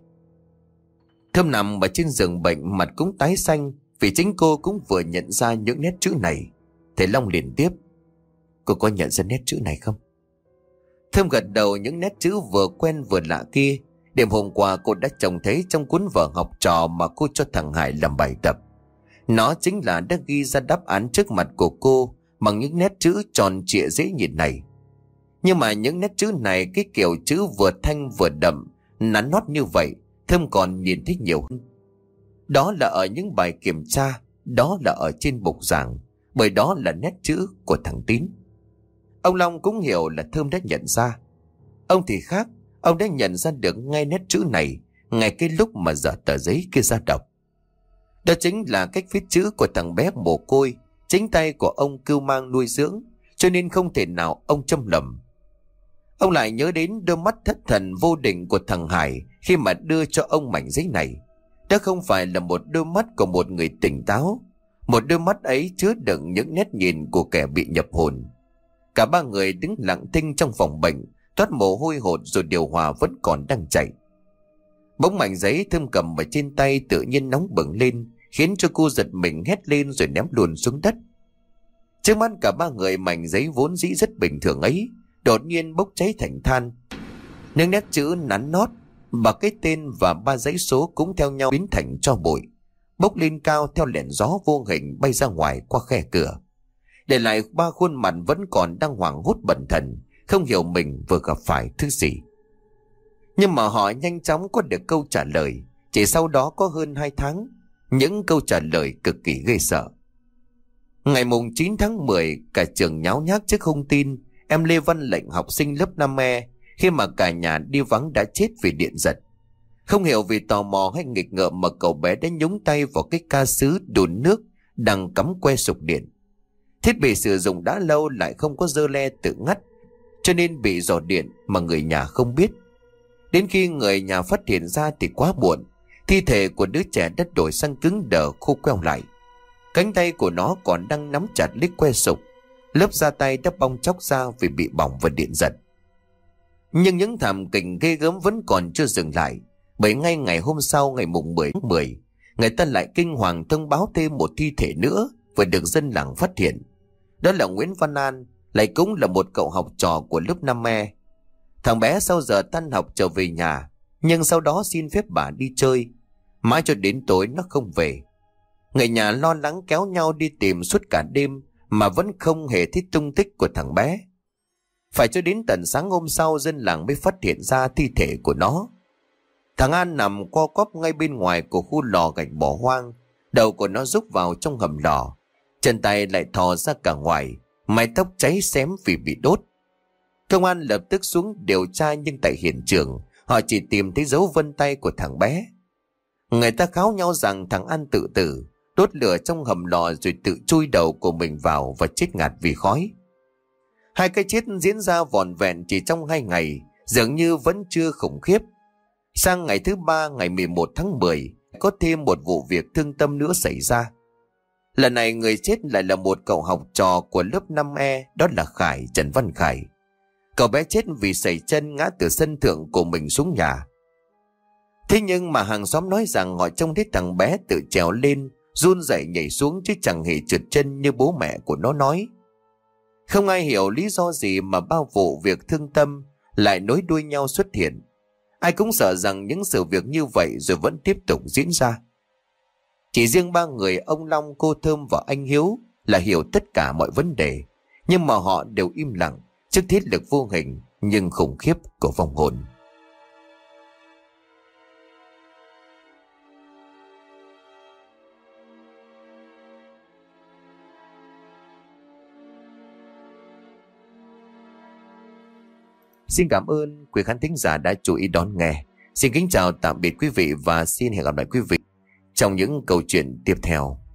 Thơm nằm ở trên giường bệnh, mặt cũng tái xanh, vì chính cô cũng vừa nhận ra những nét chữ này. Thầy Long liền tiếp: Cô có nhận ra nét chữ này không? Thơm gật đầu. Những nét chữ vừa quen vừa lạ kia, đêm hôm qua cô đã trông thấy trong cuốn vở học trò mà cô cho thằng Hải làm bài tập. Nó chính là đã ghi ra đáp án trước mặt của cô bằng những nét chữ tròn trịa dễ nhìn này. Nhưng mà những nét chữ này, cái kiểu chữ vừa thanh vừa đậm, nắn nót như vậy, Thơm còn nhìn thấy nhiều hơn. Đó là ở những bài kiểm tra, đó là ở trên bục giảng, bởi đó là nét chữ của thằng Tín. Ông Long cũng hiểu là Thơm đã nhận ra. Ông thì khác, ông đã nhận ra được ngay nét chữ này ngay cái lúc mà dở tờ giấy kia ra đọc. Đó chính là cách viết chữ của thằng bé mồ côi, chính tay của ông cưu mang nuôi dưỡng, cho nên không thể nào ông châm lầm. Ông lại nhớ đến đôi mắt thất thần vô định của thằng Hải khi mà đưa cho ông mảnh giấy này. Đó không phải là một đôi mắt của một người tỉnh táo. Một đôi mắt ấy chứa đựng những nét nhìn của kẻ bị nhập hồn. Cả ba người đứng lặng thinh trong phòng bệnh, toát mồ hôi hột, rồi điều hòa vẫn còn đang chạy. Bỗng mảnh giấy Thơm cầm ở trên tay tự nhiên nóng bừng lên, khiến cho cô giật mình hét lên rồi ném luôn xuống đất. Trước mắt cả ba người, mảnh giấy vốn dĩ rất bình thường ấy đột nhiên bốc cháy thành than. Những nét chữ nắn nót và cái tên và ba dãy số cũng theo nhau biến thành tro bụi, bốc lên cao theo làn gió vô hình bay ra ngoài qua khe cửa, để lại ba khuôn mặt vẫn còn đang hoảng hốt bần thần, không hiểu mình vừa gặp phải thứ gì. Nhưng mà họ nhanh chóng có được câu trả lời. Chỉ sau đó có hơn hai tháng, những câu trả lời cực kỳ ghê sợ. Ngày mùng chín tháng mười, cả trường nháo nhác trước thông tin em Lê Văn Lệnh, học sinh lớp năm E, khi mà cả nhà đi vắng đã chết vì điện giật. Không hiểu vì tò mò hay nghịch ngợm mà cậu bé đã nhúng tay vào cái ca sứ đun nước đang cắm que sục điện. Thiết bị sử dụng đã lâu lại không có dơ le tự ngắt, cho nên bị rò điện mà người nhà không biết. Đến khi người nhà phát hiện ra thì quá muộn. Thi thể của đứa trẻ đã đổi sang cứng đờ khô queo lại. Cánh tay của nó còn đang nắm chặt lấy que sục, lớp da tay đã bong chóc ra vì bị bỏng và điện giật. Nhưng những thảm kịch ghê gớm vẫn còn chưa dừng lại, bởi ngay ngày hôm sau, ngày mùng mười tháng mười, người ta lại kinh hoàng thông báo thêm một thi thể nữa vừa được dân làng phát hiện. Đó là Nguyễn Văn An, lại cũng là một cậu học trò của lớp năm E. Thằng bé sau giờ tan học trở về nhà, nhưng sau đó xin phép bà đi chơi. Mãi cho đến tối nó không về. Người nhà lo lắng kéo nhau đi tìm suốt cả đêm mà vẫn không hề thấy tung tích của thằng bé. Phải cho đến tận sáng hôm sau, dân làng mới phát hiện ra thi thể của nó. Thằng An nằm co quắp ngay bên ngoài của khu lò gạch bỏ hoang. Đầu của nó rúc vào trong hầm lò, chân tay lại thò ra cả ngoài, mái tóc cháy xém vì bị đốt. Công an lập tức xuống điều tra, nhưng tại hiện trường họ chỉ tìm thấy dấu vân tay của thằng bé. Người ta kháo nhau rằng thằng An tự tử, đốt lửa trong hầm lò rồi tự chui đầu của mình vào và chết ngạt vì khói. Hai cái chết diễn ra vỏn vẹn chỉ trong hai ngày, dường như vẫn chưa khủng khiếp. Sang ngày thứ ba, ngày mười một tháng mười, có thêm một vụ việc thương tâm nữa xảy ra. Lần này người chết lại là một cậu học trò của lớp năm E, đó là Khải, Trần Văn Khải. Cậu bé chết vì sẩy chân ngã từ sân thượng của mình xuống nhà. Thế nhưng mà hàng xóm nói rằng họ trông thấy thằng bé tự trèo lên, run rẩy nhảy xuống chứ chẳng hề trượt chân như bố mẹ của nó nói. Không ai hiểu lý do gì mà bao vụ việc thương tâm lại nối đuôi nhau xuất hiện. Ai cũng sợ rằng những sự việc như vậy rồi vẫn tiếp tục diễn ra. Chỉ riêng ba người ông Long, cô Thơm và anh Hiếu là hiểu tất cả mọi vấn đề, nhưng mà họ đều im lặng trước thiết lực vô hình nhưng khủng khiếp của vong hồn. Xin cảm ơn quý khán thính giả đã chú ý đón nghe. Xin kính chào tạm biệt quý vị và xin hẹn gặp lại quý vị trong những câu chuyện tiếp theo.